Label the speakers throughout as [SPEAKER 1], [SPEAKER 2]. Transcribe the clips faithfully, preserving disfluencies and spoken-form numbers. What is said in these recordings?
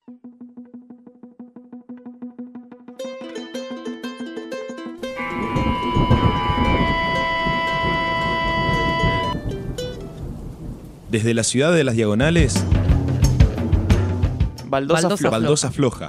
[SPEAKER 1] Desde la ciudad de las Diagonales,
[SPEAKER 2] Baldosa,
[SPEAKER 1] Baldosa,
[SPEAKER 2] Floja.
[SPEAKER 1] Baldosa Floja.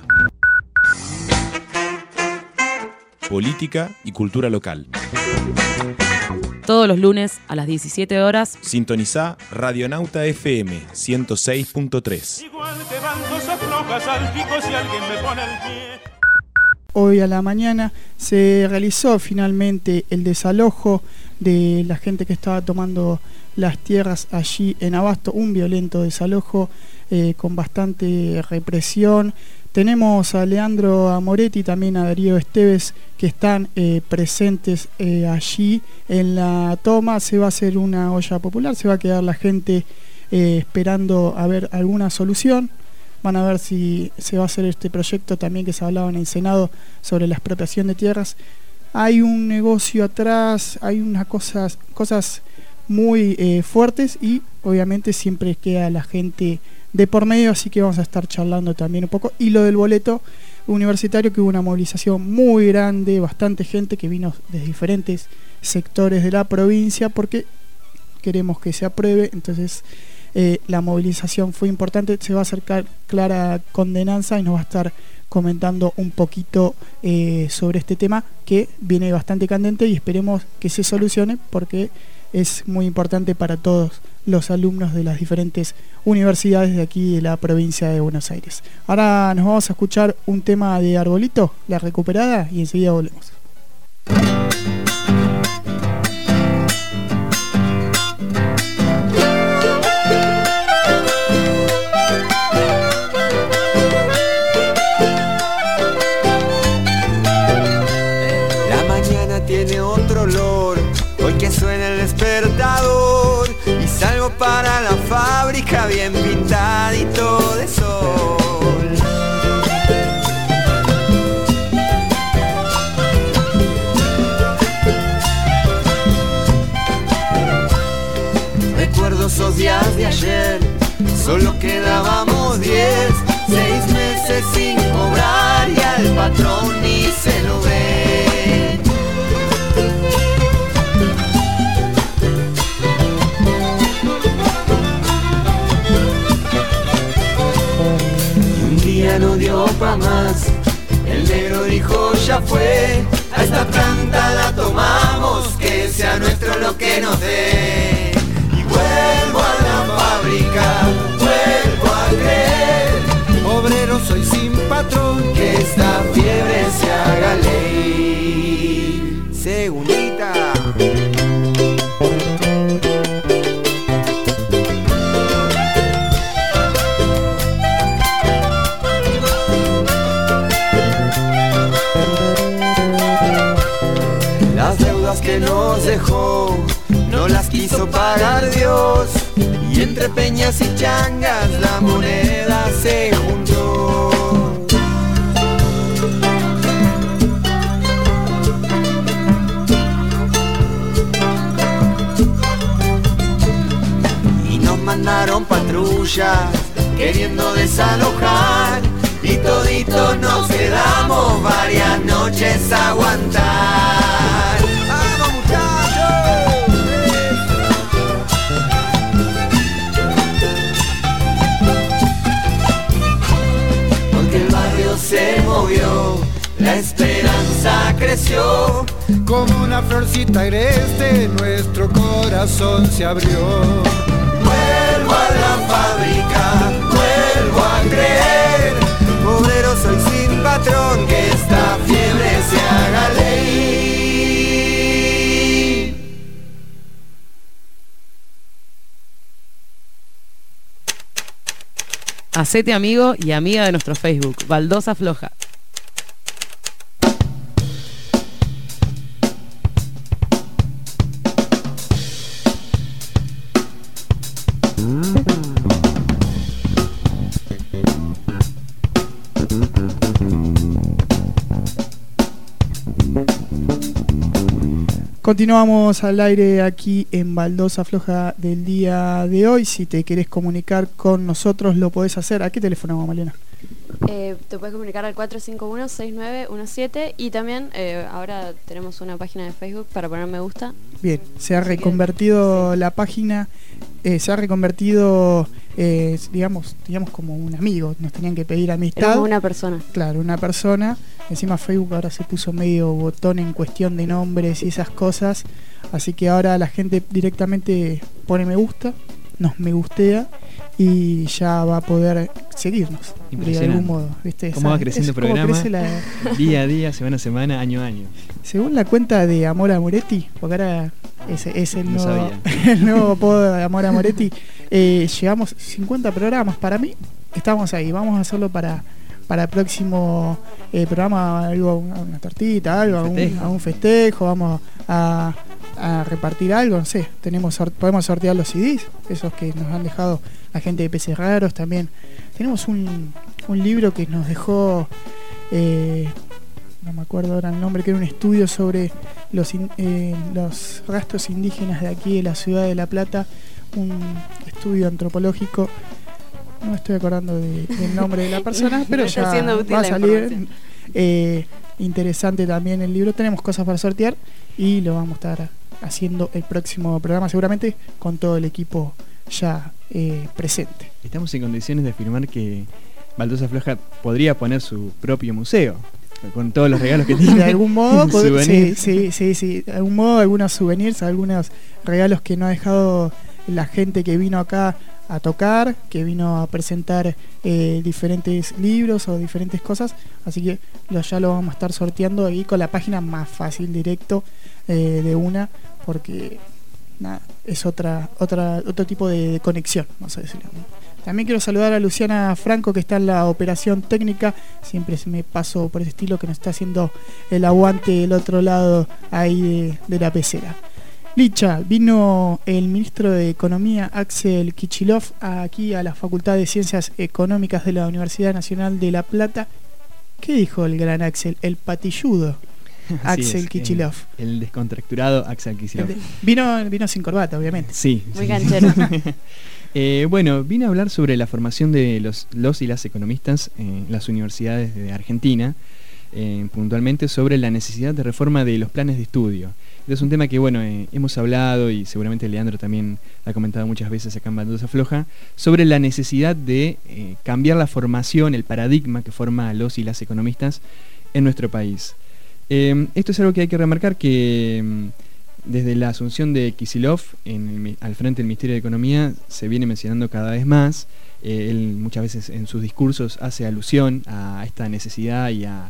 [SPEAKER 1] Política y cultura local.
[SPEAKER 2] Todos los lunes a las diecisiete horas.
[SPEAKER 1] Sintonizá Radionauta F M ciento seis punto tres.
[SPEAKER 3] Igual que Baldosa Floja, salpico si alguien me pone el pie.
[SPEAKER 4] Hoy a la mañana se realizó finalmente el desalojo de la gente que estaba tomando las tierras allí en Abasto, un violento desalojo eh, con bastante represión. Tenemos a Leandro Amoretti y también a Darío Esteves que están eh, presentes eh, allí en la toma. Se va a hacer una olla popular, se va a quedar la gente eh, esperando a ver alguna solución. Van a ver si se va a hacer este proyecto también que se hablaba en el Senado sobre la expropiación de tierras. Hay un negocio atrás, hay unas cosas, cosas muy eh, fuertes y obviamente siempre queda la gente de por medio, así que vamos a estar charlando también un poco. Y lo del boleto universitario, que hubo una movilización muy grande, bastante gente que vino de diferentes sectores de la provincia porque queremos que se apruebe, entonces eh, la movilización fue importante. Se va a acercar Clara Condenanza y nos va a estar comentando un poquito eh, sobre este tema que viene bastante candente y esperemos que se solucione porque es muy importante para todos los alumnos de las diferentes universidades de aquí de la provincia de Buenos Aires. Ahora nos vamos a escuchar un tema de Arbolito, La Recuperada, y enseguida volvemos.
[SPEAKER 5] La mañana tiene otro olor, hoy que suena el despertador y salgo para la fábrica bien pintadito de sol. Recuerdo esos días de ayer, solo quedábamos diez, seis meses sin cobrar y al patrón ni se lo ve. No dio pa' más, el negro dijo ya fue, a esta planta la tomamos, que sea nuestro lo que nos dé. Y vuelvo a la fábrica, vuelvo a creer, obrero soy sin patrón, que esta fiebre se haga ley. Segundita. Que nos dejó, no las quiso pagar Dios, y entre peñas y changas la moneda se juntó. Y nos mandaron patrullas queriendo desalojar, y toditos nos quedamos varias noches a aguantar. Se movió, la esperanza creció, como una florcita agreste, nuestro corazón se abrió. Vuelvo a la fábrica, vuelvo a creer, obrero soy sin patrón, que esta fiebre se haga ley.
[SPEAKER 2] Hacete amigo y amiga de nuestro Facebook, Baldosa Floja.
[SPEAKER 4] Continuamos al aire aquí en Baldosa Floja del día de hoy. Si te querés comunicar con nosotros lo podés hacer. ¿A qué teléfono, Malena?
[SPEAKER 6] Eh, te puedes comunicar al cuatro cinco uno, seis nueve uno siete y también eh, ahora tenemos una página de Facebook para poner me gusta.
[SPEAKER 4] Bien, se ha reconvertido sí. la página, eh, se ha reconvertido, eh, digamos, digamos como un amigo, nos tenían que pedir amistad.
[SPEAKER 6] Era una persona.
[SPEAKER 4] Claro, una persona. Encima Facebook ahora se puso medio botón en cuestión de nombres y esas cosas, así que ahora la gente directamente pone me gusta, nos me gustea y ya va a poder seguirnos de algún modo, ¿viste?
[SPEAKER 7] ¿Cómo va creciendo el programa?
[SPEAKER 4] La...
[SPEAKER 7] día a día, semana a semana, año a año.
[SPEAKER 4] Según la cuenta de Amor a Moretti, porque ahora es, es el,
[SPEAKER 7] no
[SPEAKER 4] nuevo, el nuevo apodo de Amor a Moretti, eh, llevamos cincuenta programas. Para mí, estamos ahí. Vamos a hacerlo para, para el próximo eh, programa, algo, una tortita, algo, un festejo. A un festejo, vamos a, a repartir algo, no sé. Tenemos podemos sortear los C Ds, esos que nos han dejado la gente de Peces Raros también. Tenemos un, un libro que nos dejó, eh, no me acuerdo ahora el nombre, que era un estudio sobre los, in, eh, los rastros indígenas de aquí de la ciudad de La Plata, un estudio antropológico. No me estoy acordando de, del nombre de la persona, pero ya va a salir. Eh, interesante también el libro. Tenemos cosas para sortear y lo vamos a estar haciendo el próximo programa seguramente con todo el equipo ya eh, presente.
[SPEAKER 7] Estamos en condiciones de afirmar que Baldosa Floja podría poner su propio museo con todos los regalos que tiene.
[SPEAKER 4] De algún modo, sí, sí, sí, sí, de algún modo, algunos souvenirs, algunos regalos que no ha dejado la gente que vino acá a tocar, que vino a presentar eh, diferentes libros o diferentes cosas, así que lo, ya lo vamos a estar sorteando ahí con la página más fácil, directo eh, de una, porque nada, es otra, otra, otro tipo de, de conexión, vamos a decirlo. También quiero saludar a Luciana Franco, que está en la operación técnica, siempre se me paso por ese estilo, que nos está haciendo el aguante del otro lado ahí de, de la pecera. Licha, vino el ministro de Economía, Axel Kicillof, aquí a la Facultad de Ciencias Económicas de la Universidad Nacional de La Plata. ¿Qué dijo el gran Axel? El patilludo Axel Kicillof.
[SPEAKER 7] El, el descontracturado Axel Kicillof.
[SPEAKER 4] Vino, vino sin corbata, obviamente.
[SPEAKER 7] Sí.
[SPEAKER 6] Muy
[SPEAKER 7] sí.
[SPEAKER 6] canchero.
[SPEAKER 7] eh, bueno, vine a hablar sobre la formación de los, los y las economistas en las universidades de Argentina, eh, puntualmente sobre la necesidad de reforma de los planes de estudio. Es un tema que, bueno, eh, hemos hablado y seguramente Leandro también ha comentado muchas veces acá en Baldosa Floja, sobre la necesidad de eh, cambiar la formación, el paradigma que forma a los y las economistas en nuestro país. Eh, esto es algo que hay que remarcar que eh, desde la asunción de Kicillof en el, al frente del Ministerio de Economía se viene mencionando cada vez más. Eh, él muchas veces en sus discursos hace alusión a esta necesidad y a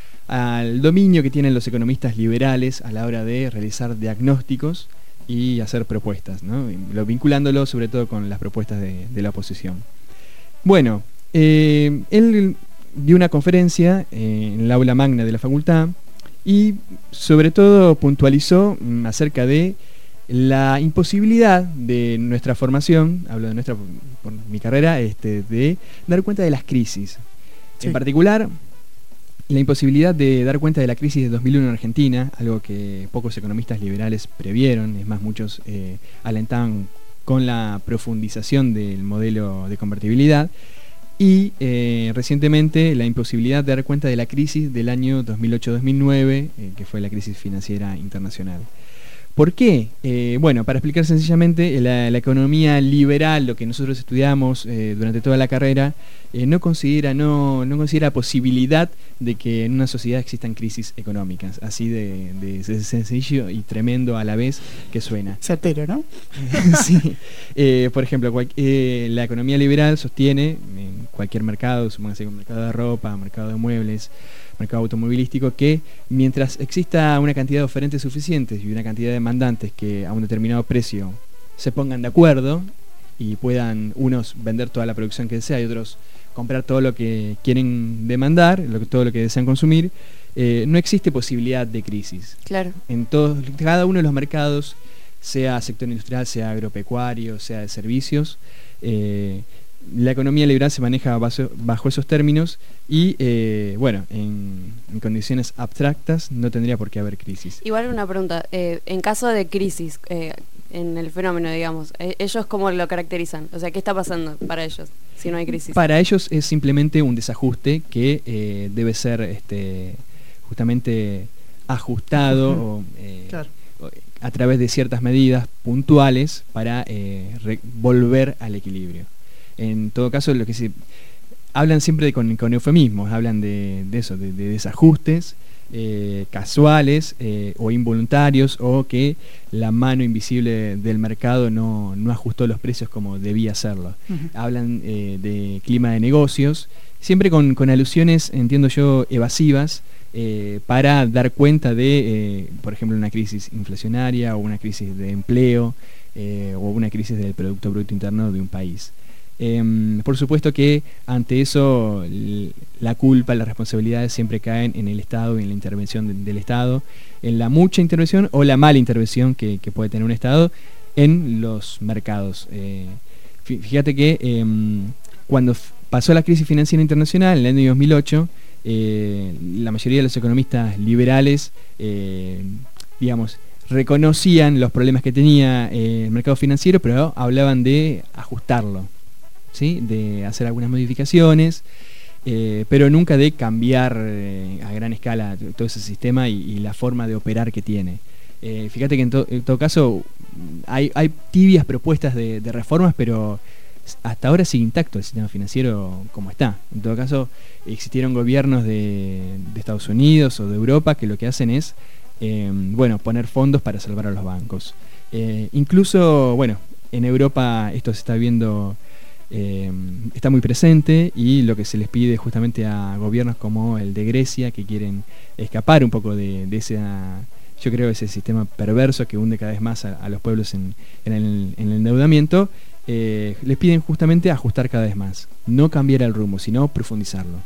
[SPEAKER 7] al dominio que tienen los economistas liberales a la hora de realizar diagnósticos y hacer propuestas, ¿no? Lo, vinculándolo sobre todo con las propuestas de, de la oposición. Bueno, eh, él dio una conferencia eh, en el aula magna de la facultad y sobre todo puntualizó mm, acerca de la imposibilidad de nuestra formación, hablo de nuestra por, por mi carrera, este, de dar cuenta de las crisis. Sí. En particular, la imposibilidad de dar cuenta de la crisis de dos mil uno en Argentina, algo que pocos economistas liberales previeron, es más, muchos eh, alentaban con la profundización del modelo de convertibilidad, y eh, recientemente la imposibilidad de dar cuenta de la crisis del año dos mil ocho dos mil nueve, eh, que fue la crisis financiera internacional. ¿Por qué? Eh, bueno, para explicar sencillamente, la, la economía liberal, lo que nosotros estudiamos eh, durante toda la carrera, eh, no considera no, no considera posibilidad de que en una sociedad existan crisis económicas, así de, de, de sencillo y tremendo a la vez que suena.
[SPEAKER 4] Certero, ¿no?
[SPEAKER 7] Sí. Eh, por ejemplo, cual, eh, la economía liberal sostiene en cualquier mercado, supóngase un mercado de ropa, mercado de muebles, mercado automovilístico, que mientras exista una cantidad de oferentes suficientes y una cantidad de demandantes que a un determinado precio se pongan de acuerdo y puedan unos vender toda la producción que desea y otros comprar todo lo que quieren demandar, lo que, todo lo que desean consumir, eh, no existe posibilidad de crisis.
[SPEAKER 6] Claro. En
[SPEAKER 7] todos, cada uno de los mercados, sea sector industrial, sea agropecuario, sea de servicios, eh, la economía liberal se maneja bajo, bajo esos términos y, eh, bueno, en, en condiciones abstractas no tendría por qué haber crisis.
[SPEAKER 6] Igual una pregunta, eh, en caso de crisis, eh, en el fenómeno, digamos? Eh, ¿Ellos cómo lo caracterizan? O sea, ¿qué está pasando para ellos si no hay crisis?
[SPEAKER 7] Para ellos es simplemente un desajuste que eh, debe ser este, justamente ajustado uh-huh. o, eh, claro. o, a través de ciertas medidas puntuales para eh, re- volver al equilibrio. En todo caso, lo que se hablan siempre de, con, con eufemismos, hablan de, de eso, de, de desajustes eh, casuales eh, o involuntarios, o que la mano invisible del mercado no, no ajustó los precios como debía hacerlo. Uh-huh. Hablan eh, de clima de negocios, siempre con, con alusiones, entiendo yo, evasivas, eh, para dar cuenta de, eh, por ejemplo, una crisis inflacionaria o una crisis de empleo eh, o una crisis del Producto Bruto Interno de un país. Eh, por supuesto que ante eso la culpa, las responsabilidades siempre caen en el Estado y en la intervención de, del Estado, en la mucha intervención o la mala intervención que, que puede tener un Estado en los mercados. Eh, fíjate que eh, cuando f- pasó la crisis financiera internacional en el año dos mil ocho, eh, la mayoría de los economistas liberales, eh, digamos, reconocían los problemas que tenía eh, el mercado financiero, pero hablaban de ajustarlo, ¿sí? De hacer algunas modificaciones, eh, pero nunca de cambiar eh, a gran escala todo ese sistema y, y la forma de operar que tiene. Eh, fíjate que en, to- en todo caso hay, hay tibias propuestas de, de reformas, pero hasta ahora sigue intacto el sistema financiero como está. En todo caso, existieron gobiernos de, de Estados Unidos o de Europa que lo que hacen es eh, bueno, poner fondos para salvar a los bancos. Eh, incluso, bueno, en Europa esto se está viendo... Eh, está muy presente, y lo que se les pide justamente a gobiernos como el de Grecia, que quieren escapar un poco de, de ese, yo creo, ese sistema perverso que hunde cada vez más a, a los pueblos en, en, el, en el endeudamiento, eh, les piden justamente ajustar cada vez más, no cambiar el rumbo, sino profundizarlo.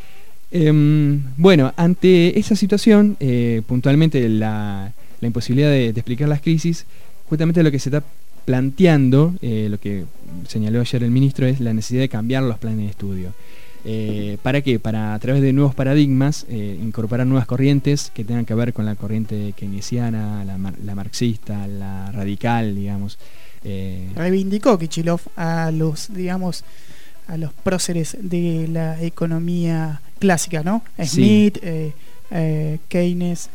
[SPEAKER 7] Eh, bueno, ante esa situación, eh, puntualmente la, la imposibilidad de, de explicar las crisis, justamente lo que se está planteando, eh, lo que señaló ayer el ministro, es la necesidad de cambiar los planes de estudio. Eh, ¿Para qué? Para, a través de nuevos paradigmas, eh, incorporar nuevas corrientes que tengan que ver con la corriente keynesiana, la, mar- la marxista, la radical, digamos. Eh,
[SPEAKER 4] Reivindicó Kichilov a los, digamos, a los próceres de la economía clásica, ¿no? Smith, sí. eh, eh, Keynes,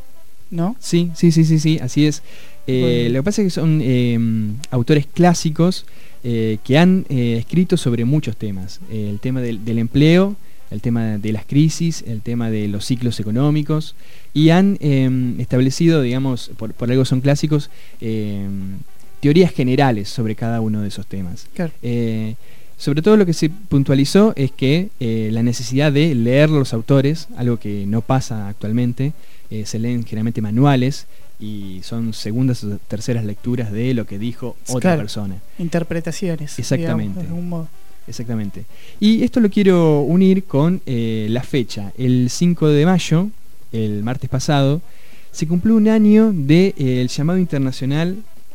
[SPEAKER 4] ¿no?
[SPEAKER 7] Sí, sí, sí, sí, sí, así es. Eh, bueno. Lo que pasa es que son eh, autores clásicos eh, que han eh, escrito sobre muchos temas. Eh, el tema del, del empleo, el tema de las crisis, el tema de los ciclos económicos, y han eh, establecido, digamos, por, por algo son clásicos, eh, teorías generales sobre cada uno de esos temas.
[SPEAKER 4] Claro.
[SPEAKER 7] Eh, sobre todo lo que se puntualizó es que eh, la necesidad de leer los autores, algo que no pasa actualmente, eh, se leen generalmente manuales, y son segundas o terceras lecturas de lo que dijo otra
[SPEAKER 4] claro,
[SPEAKER 7] persona.
[SPEAKER 4] Interpretaciones.
[SPEAKER 7] Exactamente.
[SPEAKER 4] Digamos, de algún modo.
[SPEAKER 7] Exactamente. Y esto lo quiero unir con eh, la fecha. El cinco de mayo, el martes pasado, se cumplió un año del de, eh, llamado internacional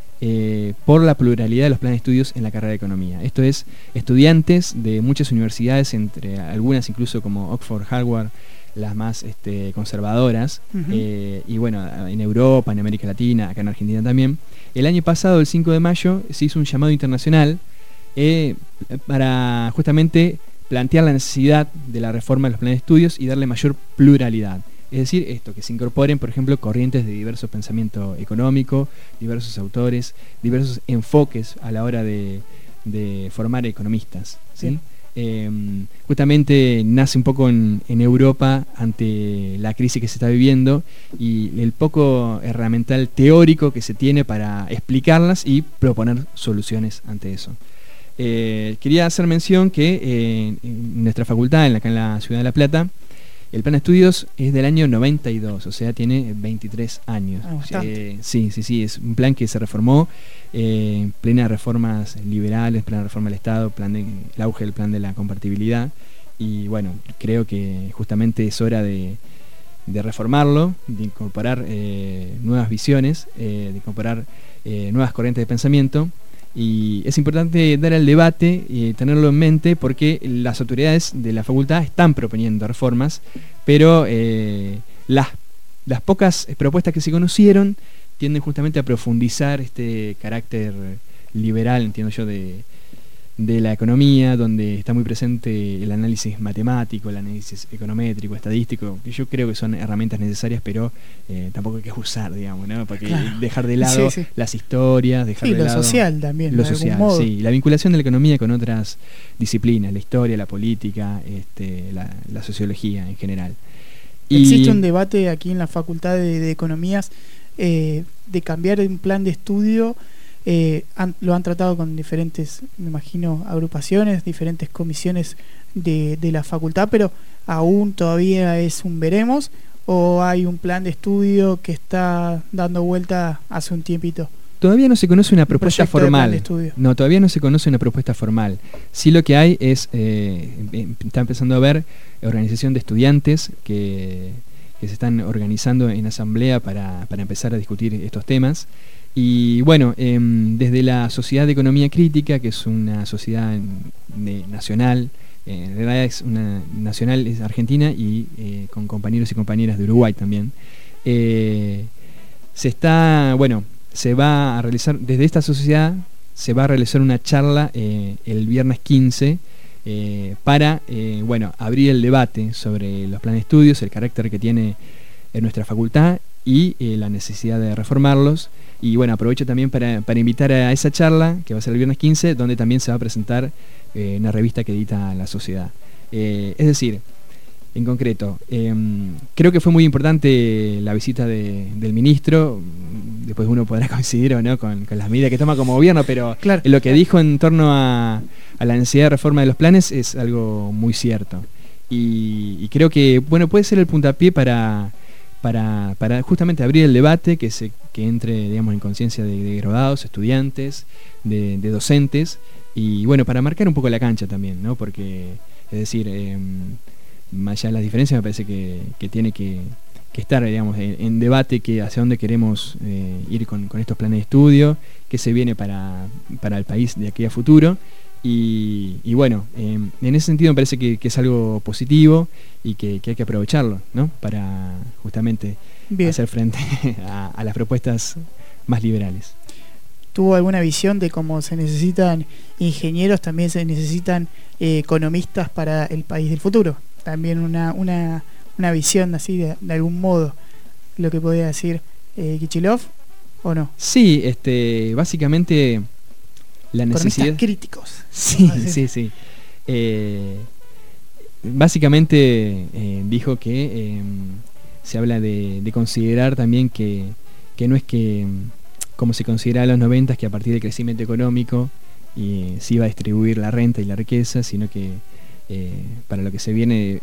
[SPEAKER 7] eh, por la pluralidad de los planes de estudios en la carrera de Economía. Esto es, estudiantes de muchas universidades, entre algunas incluso como Oxford, Harvard, las más este, conservadoras, uh-huh. eh, y bueno, en Europa, en América Latina, acá en Argentina también. El año pasado, el cinco de mayo, se hizo un llamado internacional eh, para justamente plantear la necesidad de la reforma de los planes de estudios y darle mayor pluralidad. Es decir, esto, que se incorporen, por ejemplo, corrientes de diverso pensamiento económico, diversos autores, diversos enfoques a la hora de, de formar economistas, ¿sí? Sí. Eh, justamente nace un poco en, en Europa ante la crisis que se está viviendo y el poco herramental teórico que se tiene para explicarlas y proponer soluciones ante eso. Eh, quería hacer mención que eh, en nuestra facultad, en la, acá en la ciudad de La Plata, el plan de estudios es del año noventa y dos, o sea, tiene veintitrés años.
[SPEAKER 4] Ah,
[SPEAKER 7] eh, sí, sí, sí, es un plan que se reformó eh, en plena reformas liberales, plena reforma del Estado, plan de, el auge del plan de la compartibilidad, y bueno, creo que justamente es hora de, de reformarlo, de incorporar eh, nuevas visiones, eh, de incorporar eh, nuevas corrientes de pensamiento. Y es importante dar el debate y tenerlo en mente porque las autoridades de la facultad están proponiendo reformas, pero eh, las, las pocas propuestas que se conocieron tienden justamente a profundizar este carácter liberal, entiendo yo, de, de la economía, donde está muy presente el análisis matemático, el análisis econométrico, estadístico, que yo creo que son herramientas necesarias, pero eh, tampoco hay que usar, digamos, ¿no? Porque claro. dejar de lado sí, sí. las historias, dejar
[SPEAKER 4] sí,
[SPEAKER 7] de
[SPEAKER 4] lo
[SPEAKER 7] lado
[SPEAKER 4] social también,
[SPEAKER 7] lo
[SPEAKER 4] de
[SPEAKER 7] social,
[SPEAKER 4] algún modo.
[SPEAKER 7] Sí, la vinculación de la economía con otras disciplinas, la historia, la política, este, la, la sociología en general.
[SPEAKER 4] Existe
[SPEAKER 7] y,
[SPEAKER 4] un debate aquí en la Facultad de, de Economías eh, de cambiar un plan de estudio. Eh, han, lo han tratado con diferentes, me imagino, agrupaciones, diferentes comisiones de, de la facultad, pero aún todavía es un veremos, o hay un plan de estudio que está dando vuelta hace un tiempito.
[SPEAKER 7] Todavía no se conoce una propuesta formal. No, todavía no se conoce una propuesta formal. Sí, lo que hay es, eh, está empezando a haber organización de estudiantes que, que se están organizando en asamblea para, para empezar a discutir estos temas. Y bueno, eh, desde la Sociedad de Economía Crítica, que es una sociedad de, nacional, eh, en realidad es una nacional, es argentina, y eh, con compañeros y compañeras de Uruguay también, eh, se está, bueno, se va a realizar, desde esta sociedad, se va a realizar una charla eh, el viernes quince eh, para, eh, bueno, abrir el debate sobre los planes de estudios, el carácter que tiene en nuestra facultad y eh, la necesidad de reformarlos. Y bueno, aprovecho también para, para invitar a esa charla, que va a ser el viernes quince, donde también se va a presentar eh, una revista que edita la sociedad. Eh, es decir, en concreto, eh, creo que fue muy importante la visita de, del ministro. Después uno podrá coincidir o no con, con las medidas que toma como gobierno, pero
[SPEAKER 4] claro,
[SPEAKER 7] lo que
[SPEAKER 4] claro.
[SPEAKER 7] dijo en torno a, a la necesidad de reforma de los planes es algo muy cierto. Y, y creo que, bueno, puede ser el puntapié para... Para, para justamente abrir el debate, que se que entre, digamos, en conciencia de, de graduados, estudiantes, de, de docentes, y bueno, para marcar un poco la cancha también, ¿no? Porque, es decir, eh, más allá de las diferencias, me parece que, que tiene que, que estar, digamos, en, en debate que hacia dónde queremos eh, ir con, con estos planes de estudio, qué se viene para, para el país de aquí a futuro. Y, y bueno, eh, en ese sentido me parece que, que es algo positivo y que, que hay que aprovecharlo, ¿no? Para justamente Bien. hacer frente a, a las propuestas más liberales.
[SPEAKER 4] ¿Tuvo alguna visión de cómo se necesitan ingenieros, también se necesitan eh, economistas para el país del futuro? También una, una, una visión así de, de algún modo, lo que podría decir eh, Kichilov, ¿o no?
[SPEAKER 7] Sí, este, básicamente... La necesidad...
[SPEAKER 4] Economistas críticos.
[SPEAKER 7] Sí, sí, sí. Eh, básicamente eh, dijo que eh, se habla de, de considerar también que, que no es que, como se consideraba en los noventas, que a partir del crecimiento económico y, se iba a distribuir la renta y la riqueza, sino que eh, para lo que se viene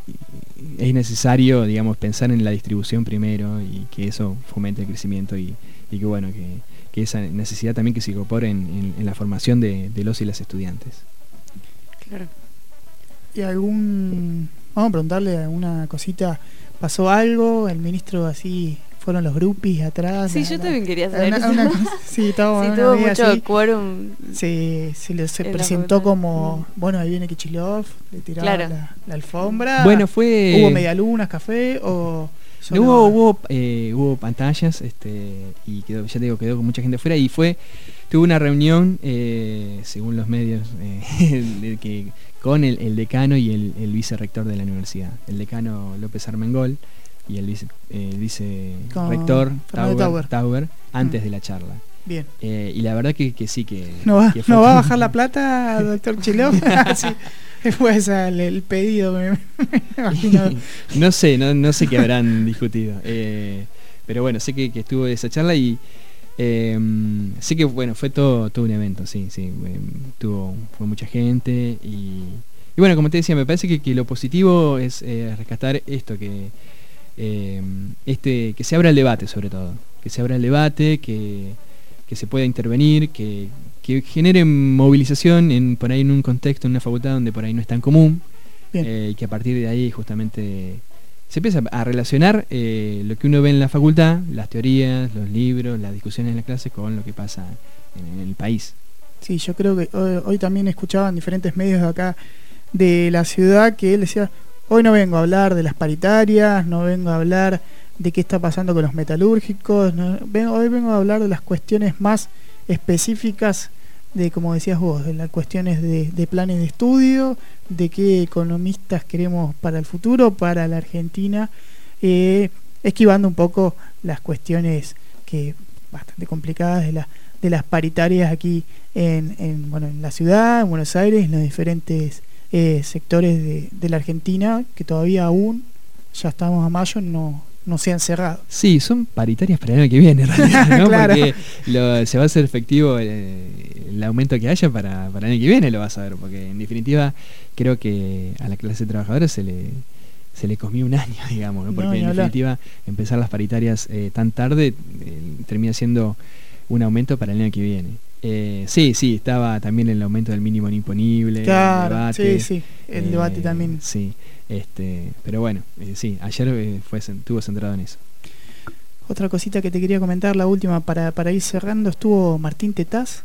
[SPEAKER 7] es necesario, digamos, pensar en la distribución primero y que eso fomente el crecimiento y, y que, bueno, que... que esa necesidad también que se incorpore en, en, en la formación de, de los y las estudiantes.
[SPEAKER 6] Claro.
[SPEAKER 4] ¿Y algún... vamos a preguntarle alguna cosita, pasó algo? El ministro así, fueron los grupis atrás.
[SPEAKER 6] Sí,
[SPEAKER 4] la,
[SPEAKER 6] yo
[SPEAKER 4] la,
[SPEAKER 6] también quería saber
[SPEAKER 4] una,
[SPEAKER 6] eso.
[SPEAKER 4] Una, sí, estaba,
[SPEAKER 6] sí, tuvo mucho quórum.
[SPEAKER 4] Se, se le se presentó como, bueno, ahí viene Kichilov, le tiraba claro. la, la alfombra.
[SPEAKER 7] Bueno, fue...
[SPEAKER 4] ¿Hubo medialunas, café o...?
[SPEAKER 7] No, hubo hubo, eh, hubo pantallas este, y quedó, ya te digo, quedó con mucha gente afuera y fue, tuvo una reunión, eh, según los medios, eh, de que, con el, el decano y el, el vicerrector de la universidad. El decano López Armengol y el vice, eh, vicerrector Tauber, Tauber. Tauber antes mm. de la charla.
[SPEAKER 4] Bien.
[SPEAKER 7] Eh, y la verdad que, que sí que...
[SPEAKER 4] ¿No va,
[SPEAKER 7] que
[SPEAKER 4] ¿no va a bajar la plata, doctor Kichilov? Sí. Fue ese el, el pedido, me, me imagino.
[SPEAKER 7] No sé, no, no sé qué habrán discutido. Eh, pero bueno, sé que, que estuvo esa charla y eh, sé que bueno, fue todo, todo un evento, sí, sí. Eh, tuvo, fue mucha gente y, y bueno, como te decía, me parece que, que lo positivo es eh, rescatar esto, que eh, este, que se abra el debate sobre todo. Que se abra el debate, que, que se pueda intervenir, que que genere movilización en, por ahí en un contexto, en una facultad donde por ahí no es tan común, eh, y que a partir de ahí justamente se empieza a relacionar eh, lo que uno ve en la facultad, las teorías, los libros, las discusiones en las clases con lo que pasa en, en el país.
[SPEAKER 4] Sí, yo creo que hoy, hoy también escuchaba en diferentes medios de acá de la ciudad que él decía, hoy no vengo a hablar de las paritarias, no vengo a hablar de qué está pasando con los metalúrgicos. ¿no? Vengo, hoy vengo a hablar de las cuestiones más específicas de, como decías vos, de las cuestiones de, de planes de estudio, de qué economistas queremos para el futuro, para la Argentina, eh, esquivando un poco las cuestiones que bastante complicadas de, la, de las paritarias aquí en, en, bueno, en la ciudad, en Buenos Aires, en los diferentes eh, sectores de, de la Argentina, que todavía aún, ya estamos a mayo, no, no se han cerrado.
[SPEAKER 7] Sí, son paritarias para el año que viene, en realidad, ¿no?
[SPEAKER 4] Claro.
[SPEAKER 7] Porque lo, se va a hacer efectivo el, el aumento que haya para, para el año que viene, lo vas a ver, porque en definitiva creo que a la clase trabajadora se le se le comió un año, digamos, ¿no? Porque
[SPEAKER 4] No,
[SPEAKER 7] en
[SPEAKER 4] hablar.
[SPEAKER 7] definitiva empezar las paritarias eh, tan tarde eh, termina siendo un aumento para el año que viene. Eh, sí, sí, estaba también el aumento del mínimo no imponible,
[SPEAKER 4] Claro,
[SPEAKER 7] el debate,
[SPEAKER 4] sí, sí, el
[SPEAKER 7] eh,
[SPEAKER 4] debate también.
[SPEAKER 7] Sí, este, pero bueno, eh, sí, ayer eh, fue estuvo centrado en eso.
[SPEAKER 4] Otra cosita que te quería comentar, la última, para, para ir cerrando, estuvo Martín Tetaz,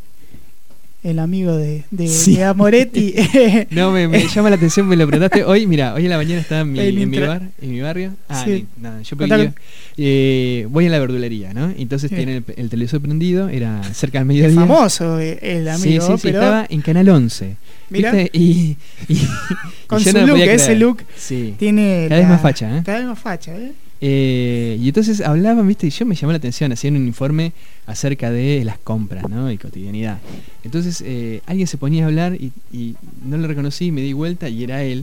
[SPEAKER 4] el amigo de, de,
[SPEAKER 7] Sí.
[SPEAKER 4] de Amoretti.
[SPEAKER 7] No, me, me llama la atención, me lo preguntaste hoy. Mira, hoy en la mañana estaba en mi,
[SPEAKER 4] El
[SPEAKER 7] en mi,
[SPEAKER 4] intra-
[SPEAKER 7] bar, en mi barrio. Ah,
[SPEAKER 4] Sí.
[SPEAKER 7] ni- nada, yo
[SPEAKER 4] Contame.
[SPEAKER 7] pedí, eh, voy a la verdulería, ¿no? Entonces
[SPEAKER 4] Sí.
[SPEAKER 7] tiene el, el televisor prendido, era cerca del
[SPEAKER 4] Es
[SPEAKER 7] mediodía.
[SPEAKER 4] famoso eh, el amigo,
[SPEAKER 7] sí, sí, sí,
[SPEAKER 4] pero
[SPEAKER 7] estaba en Canal once.
[SPEAKER 4] Mira.
[SPEAKER 7] ¿viste? Y, y, y
[SPEAKER 4] con
[SPEAKER 7] yo
[SPEAKER 4] su
[SPEAKER 7] no lo
[SPEAKER 4] look,
[SPEAKER 7] podía
[SPEAKER 4] ese
[SPEAKER 7] creer.
[SPEAKER 4] look
[SPEAKER 7] Sí.
[SPEAKER 4] tiene
[SPEAKER 7] Cada vez
[SPEAKER 4] la-
[SPEAKER 7] más facha, ¿eh?
[SPEAKER 4] Cada vez más facha, ¿eh?
[SPEAKER 7] Eh, y entonces hablaban, viste, y yo me llamó la atención, hacían un informe acerca de las compras, ¿no? Y cotidianidad. Entonces eh, alguien se ponía a hablar y, y no lo reconocí, me di vuelta y era él.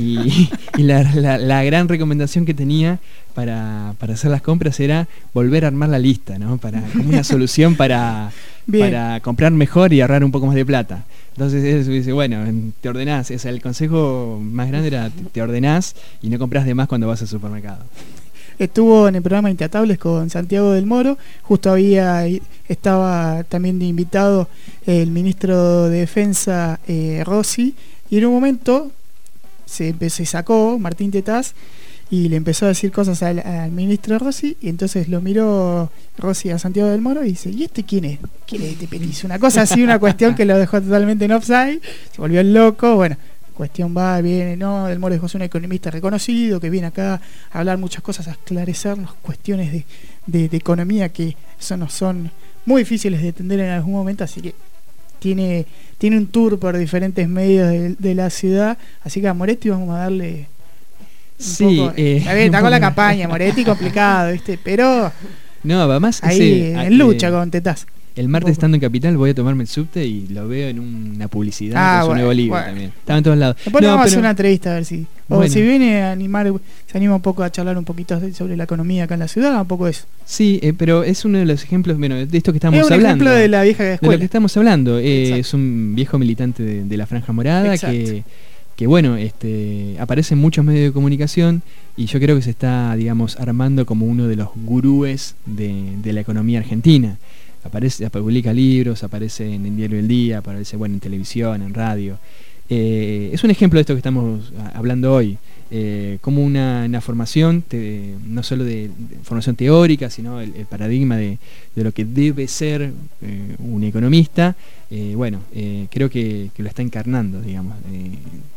[SPEAKER 7] Y, y la, la, la gran recomendación que tenía para, para hacer las compras era volver a armar la lista, ¿no? Para, como una solución para,
[SPEAKER 4] Bien.
[SPEAKER 7] para comprar mejor y ahorrar un poco más de plata. Entonces él dice, bueno, te ordenás, o sea, el consejo más grande era te, te ordenás y no compras de más cuando vas al supermercado.
[SPEAKER 4] Estuvo en el programa Intratables con Santiago del Moro, justo había estaba también de invitado el ministro de Defensa eh, Rossi, y en un momento se, empe- se sacó Martín Tetaz y le empezó a decir cosas al, al ministro Rossi, y entonces lo miró Rossi a Santiago del Moro y dice, ¿y este quién es? ¿Quién es este petizo? Una cosa así, una cuestión que lo dejó totalmente en offside, se volvió loco, bueno. Cuestión va, viene, no, Del Moro es un economista reconocido que viene acá a hablar muchas cosas, a esclarecernos cuestiones de, de, de economía que son, nos son muy difíciles de entender en algún momento, así que tiene, tiene un tour por diferentes medios de, de la ciudad, así que a Moretti vamos a darle un
[SPEAKER 7] Sí,
[SPEAKER 4] poco,
[SPEAKER 7] eh,
[SPEAKER 4] está bien, está
[SPEAKER 7] un
[SPEAKER 4] con la
[SPEAKER 7] poco-
[SPEAKER 4] campaña, Moretti complicado, ¿viste? Pero
[SPEAKER 7] No, además
[SPEAKER 4] ahí
[SPEAKER 7] ese,
[SPEAKER 4] en
[SPEAKER 7] a-
[SPEAKER 4] lucha
[SPEAKER 7] eh,
[SPEAKER 4] con Tetaz.
[SPEAKER 7] el martes
[SPEAKER 4] un poco.
[SPEAKER 7] estando en Capital voy a tomarme el subte y lo veo en una publicidad
[SPEAKER 4] Ah,
[SPEAKER 7] con su
[SPEAKER 4] bueno,
[SPEAKER 7] nuevo libro
[SPEAKER 4] bueno.
[SPEAKER 7] también. Estaba en todos lados.
[SPEAKER 4] Después
[SPEAKER 7] No,
[SPEAKER 4] vamos a
[SPEAKER 7] pero-
[SPEAKER 4] hacer una entrevista a ver si. O
[SPEAKER 7] Bueno.
[SPEAKER 4] si viene a animar, se anima un poco a charlar un poquito de- sobre la economía acá en la ciudad, un poco de eso.
[SPEAKER 7] Sí, eh, pero es uno de los ejemplos, bueno, de esto que estamos
[SPEAKER 4] Es un
[SPEAKER 7] hablando.
[SPEAKER 4] ejemplo de la vieja
[SPEAKER 7] de lo
[SPEAKER 4] escuela.
[SPEAKER 7] que estamos hablando. Eh,
[SPEAKER 4] Exacto.
[SPEAKER 7] es un viejo militante de, de la Franja Morada
[SPEAKER 4] Exacto.
[SPEAKER 7] que, que, bueno, este, aparece en muchos medios de comunicación y yo creo que se está, digamos, armando como uno de los gurúes de, de la economía argentina. Aparece, publica libros, aparece en el Diario del Día, aparece, bueno, en televisión, en radio. Eh, es un ejemplo de esto que estamos a- hablando hoy. Eh, como una, una formación, te- no solo de, de formación teórica, sino el, el paradigma de, de lo que debe ser eh, un economista, eh, bueno, eh, creo que, que lo está encarnando, digamos. Eh,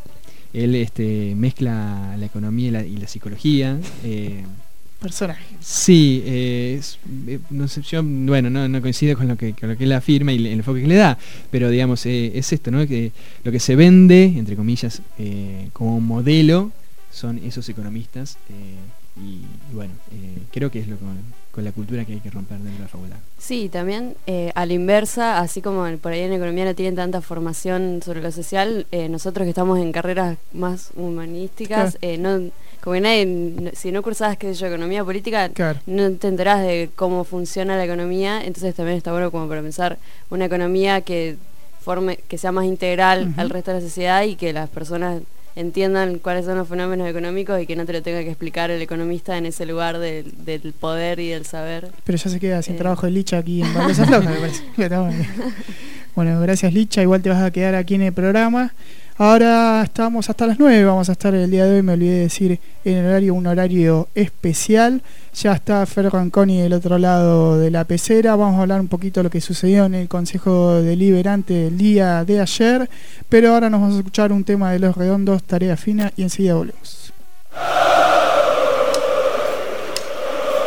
[SPEAKER 7] él este, mezcla la economía y la, y la psicología. eh,
[SPEAKER 4] Personaje.
[SPEAKER 7] Sí, eh, es- eh, no sé, yo bueno no, no coincido con lo que con lo que él afirma y le- el enfoque que le da, pero digamos eh, es esto, ¿no? Que lo que se vende entre comillas eh, como modelo son esos economistas eh, y, y bueno eh, creo que es lo con, con la cultura que hay que romper dentro de la facultad.
[SPEAKER 6] Sí, también eh, a la inversa, así como por ahí en economía no tienen tanta formación sobre lo social, eh, nosotros que estamos en carreras más humanísticas,
[SPEAKER 4] Claro.
[SPEAKER 6] eh, no, como que nadie, no- si no cursabas, qué sé yo, economía política,
[SPEAKER 4] Claro.
[SPEAKER 6] no te enterás de cómo funciona la economía, entonces también está bueno como para pensar una economía que forme, que sea más integral
[SPEAKER 4] Ujú.
[SPEAKER 6] al resto de la sociedad y que las personas entiendan cuáles son los fenómenos económicos y que no te lo tenga que explicar el economista en ese lugar del, del poder y del saber.
[SPEAKER 4] Pero ya se queda sin
[SPEAKER 6] Eh.
[SPEAKER 4] trabajo de Licha aquí en Valdeza Floja, me parece. Estamos bien. Bueno, gracias Licha, igual te vas a quedar aquí en el programa. Ahora estamos hasta las nueve, vamos a estar el día de hoy, me olvidé de decir, en el horario, un horario especial. Ya está Fer Ronconi del otro lado de la pecera, vamos a hablar un poquito de lo que sucedió en el Consejo Deliberante el día de ayer, pero ahora nos vamos a escuchar un tema de Los Redondos, Tarea Fina, y enseguida volvemos.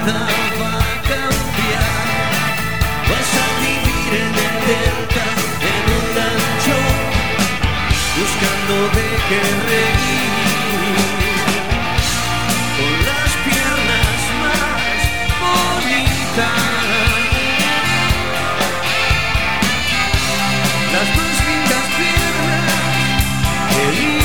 [SPEAKER 5] nada va a cambiar. Vas a vivir en el delta, en un rancho, buscando de qué reír, con las piernas más bonitas, las más lindas piernas que vi.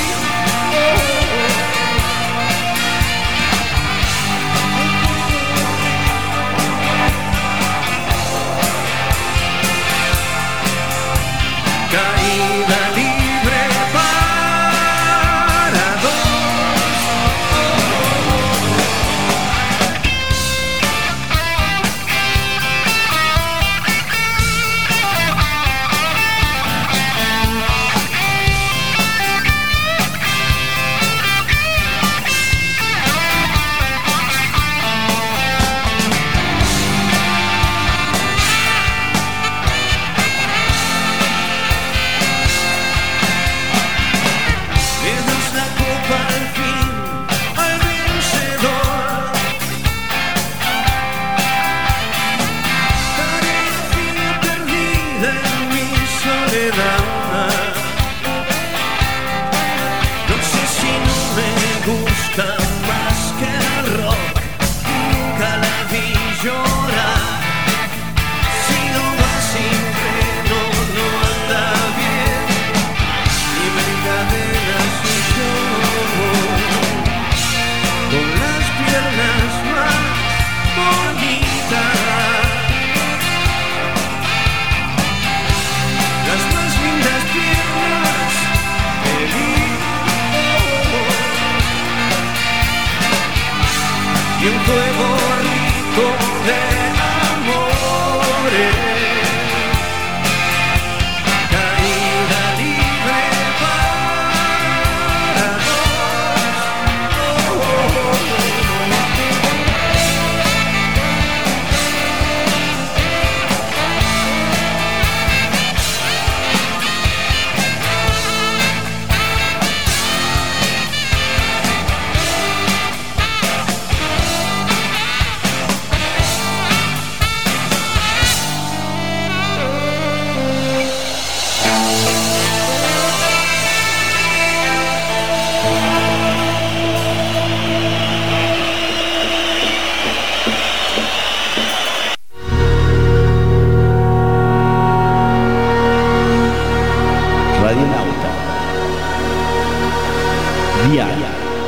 [SPEAKER 5] Caída libre para dos. Le das la copa al fin al vencedor. Tarea fría perdida en mi soledad. No sé si no me gusta más que el rock. Nunca la vi llorar. Si no va sin freno, no anda bien. Y Bringadera soy yo, con las piernas más bonitas, las más lindas piernas que vi. Y un juego rico de amores. Caída libre para
[SPEAKER 8] Radionauta. Diario.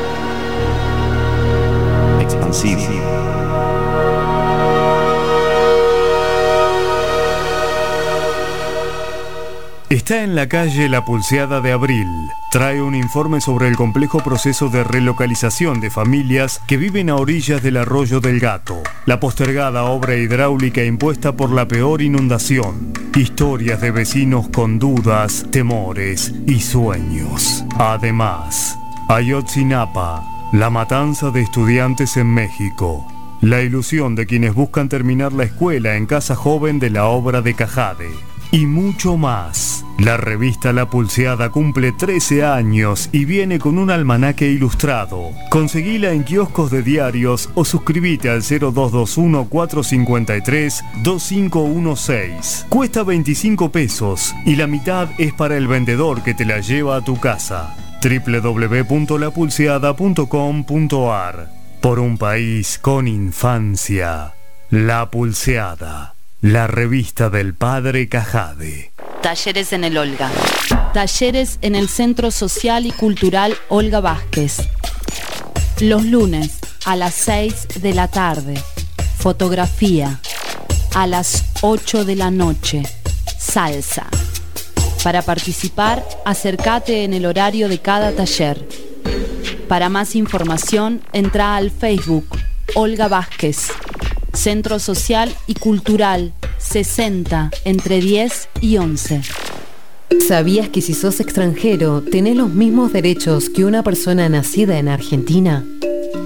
[SPEAKER 8] Expansivo.
[SPEAKER 9] Está en la calle La Pulseada de Abril. Trae un informe sobre el complejo proceso de relocalización de familias que viven a orillas del Arroyo del Gato. La postergada obra hidráulica impuesta por la peor inundación. Historias de vecinos con dudas, temores y sueños. Además, Ayotzinapa, la matanza de estudiantes en México. La ilusión de quienes buscan terminar la escuela en Casa Joven de la obra de Cajade. Y mucho más. La revista La Pulseada cumple trece años y viene con un almanaque ilustrado. Conseguila en kioscos de diarios o suscríbete al cero dos dos uno, cuatro cinco tres, dos cinco uno seis. Cuesta veinticinco pesos y la mitad es para el vendedor que te la lleva a tu casa. doble u doble u doble u punto la pulseada punto com punto a r. Por un país con infancia. La Pulseada. La revista del padre Cajade.
[SPEAKER 10] Talleres en el Olga. Talleres en el Centro Social y Cultural Olga Vázquez. Los lunes a las seis de la tarde. Fotografía. A las ocho de la noche. Salsa. Para participar, acércate en el horario de cada taller. Para más información, entra al Facebook Olga Vázquez. Centro Social y Cultural, sesenta, entre diez y once.
[SPEAKER 11] ¿Sabías que si sos extranjero, tenés los mismos derechos que una persona nacida en Argentina?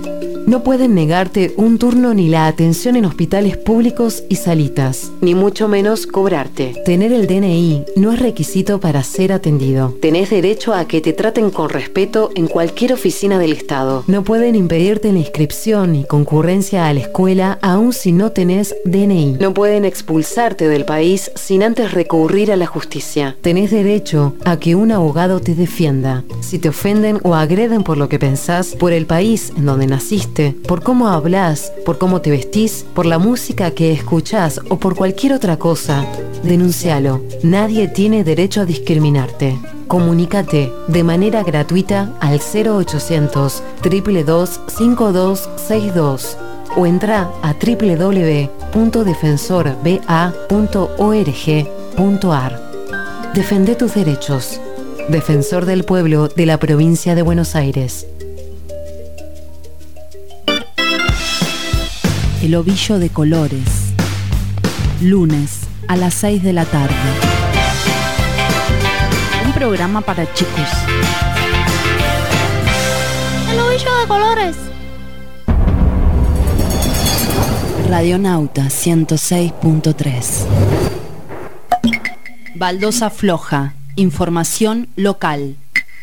[SPEAKER 11] No pueden negarte un turno ni la atención en hospitales públicos y salitas, ni mucho menos cobrarte. Tener el D N I no es requisito para ser atendido. Tenés derecho a que te traten con respeto en cualquier oficina del Estado. No pueden impedirte la inscripción ni concurrencia a la escuela aun si no tenés D N I. No pueden expulsarte del país sin antes recurrir a la justicia. Tenés derecho a que un abogado te defienda. Si te ofenden o agreden por lo que pensás, por el país en donde naciste, por cómo hablas, por cómo te vestís, por la música que escuchás o por cualquier otra cosa, denuncialo. Nadie tiene derecho a discriminarte. Comunícate de manera gratuita al cero ochocientos, dos dos dos, cinco dos seis dos o entra a doble u doble u doble u punto defensor b a punto org punto a r. Defende tus derechos. Defensor del Pueblo de la Provincia de Buenos Aires.
[SPEAKER 10] El Ovillo de Colores. Lunes a las seis de la tarde. Un programa para chicos.
[SPEAKER 12] El Ovillo de Colores.
[SPEAKER 10] Radionauta ciento seis punto tres. Baldosa Floja. Información local.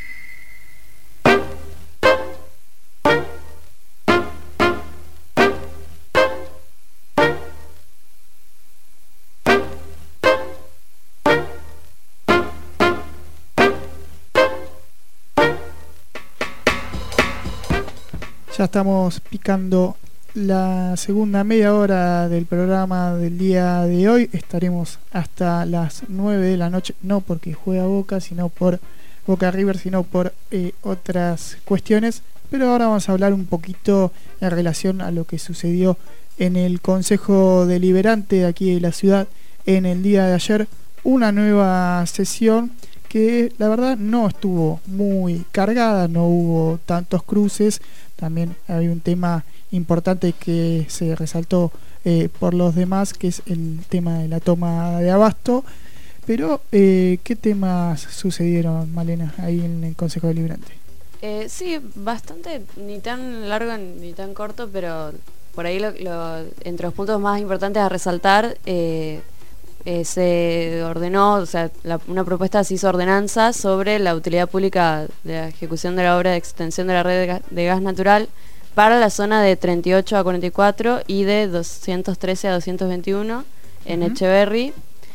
[SPEAKER 4] Ya estamos picando la segunda media hora del programa del día de hoy. Estaremos hasta las nueve de la noche, no porque juega Boca, sino por Boca River, sino por eh, otras cuestiones. Pero ahora vamos a hablar un poquito en relación a lo que sucedió en el Consejo Deliberante de aquí de la ciudad en el día de ayer. Una nueva sesión que la verdad no estuvo muy cargada, no hubo tantos cruces. También hay un tema importante que se resaltó eh, por los demás, que es el tema de la toma de abasto. Pero, eh, ¿qué temas sucedieron, Malena, ahí en el Consejo Deliberante?
[SPEAKER 6] Eh, sí, bastante, ni tan largo ni tan corto, pero por ahí lo, lo, entre los puntos más importantes a resaltar, eh, eh, se ordenó, o sea, la, una propuesta se hizo ordenanza sobre la utilidad pública de la ejecución de la obra de extensión de la red de gas, de gas natural para la zona de treinta y ocho a cuarenta y cuatro y de doscientos trece a doscientos veintiuno en uh-huh. Echeverry.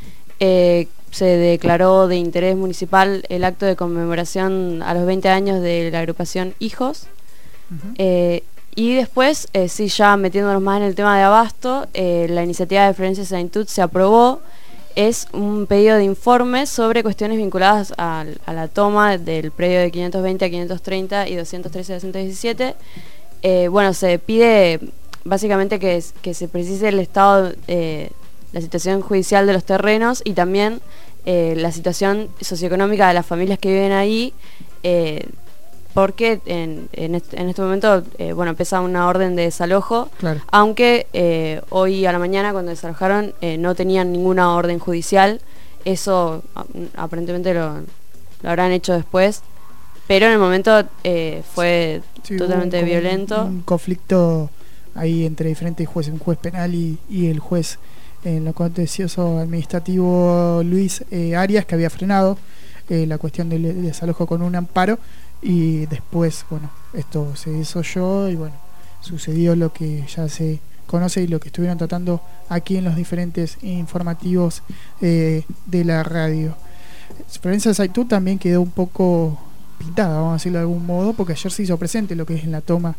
[SPEAKER 6] Eh, se declaró de interés municipal el acto de conmemoración a los veinte años de la agrupación Hijos. Uh-huh. eh, y después, eh, sí, ya metiéndonos más en el tema de abasto, eh, la iniciativa de Florencia Saintud se aprobó. Es un pedido de informe sobre cuestiones vinculadas a, a la toma del predio de quinientos veinte a quinientos treinta y doscientos trece a doscientos diecisiete. Eh, bueno, se pide básicamente que, que se precise el estado, eh, la situación judicial de los terrenos y también eh, la situación socioeconómica de las familias que viven ahí, eh, porque en, en, este, en este momento eh, bueno, empieza una orden de desalojo, claro. Aunque eh, hoy a la mañana cuando desalojaron eh, no tenían ninguna orden judicial. Eso aparentemente lo, lo habrán hecho después, pero en el momento eh, fue sí, totalmente un, violento.
[SPEAKER 4] Un conflicto ahí entre diferentes jueces, un juez penal y, y el juez en lo contencioso administrativo Luis eh, Arias, que había frenado eh, la cuestión del, del desalojo con un amparo, y después, bueno, esto se desoyó y bueno, sucedió lo que ya se conoce y lo que estuvieron tratando aquí en los diferentes informativos eh, de la radio. Florencia Saintud también quedó un poco pintada, vamos a decirlo de algún modo, porque ayer se hizo presente lo que es en la toma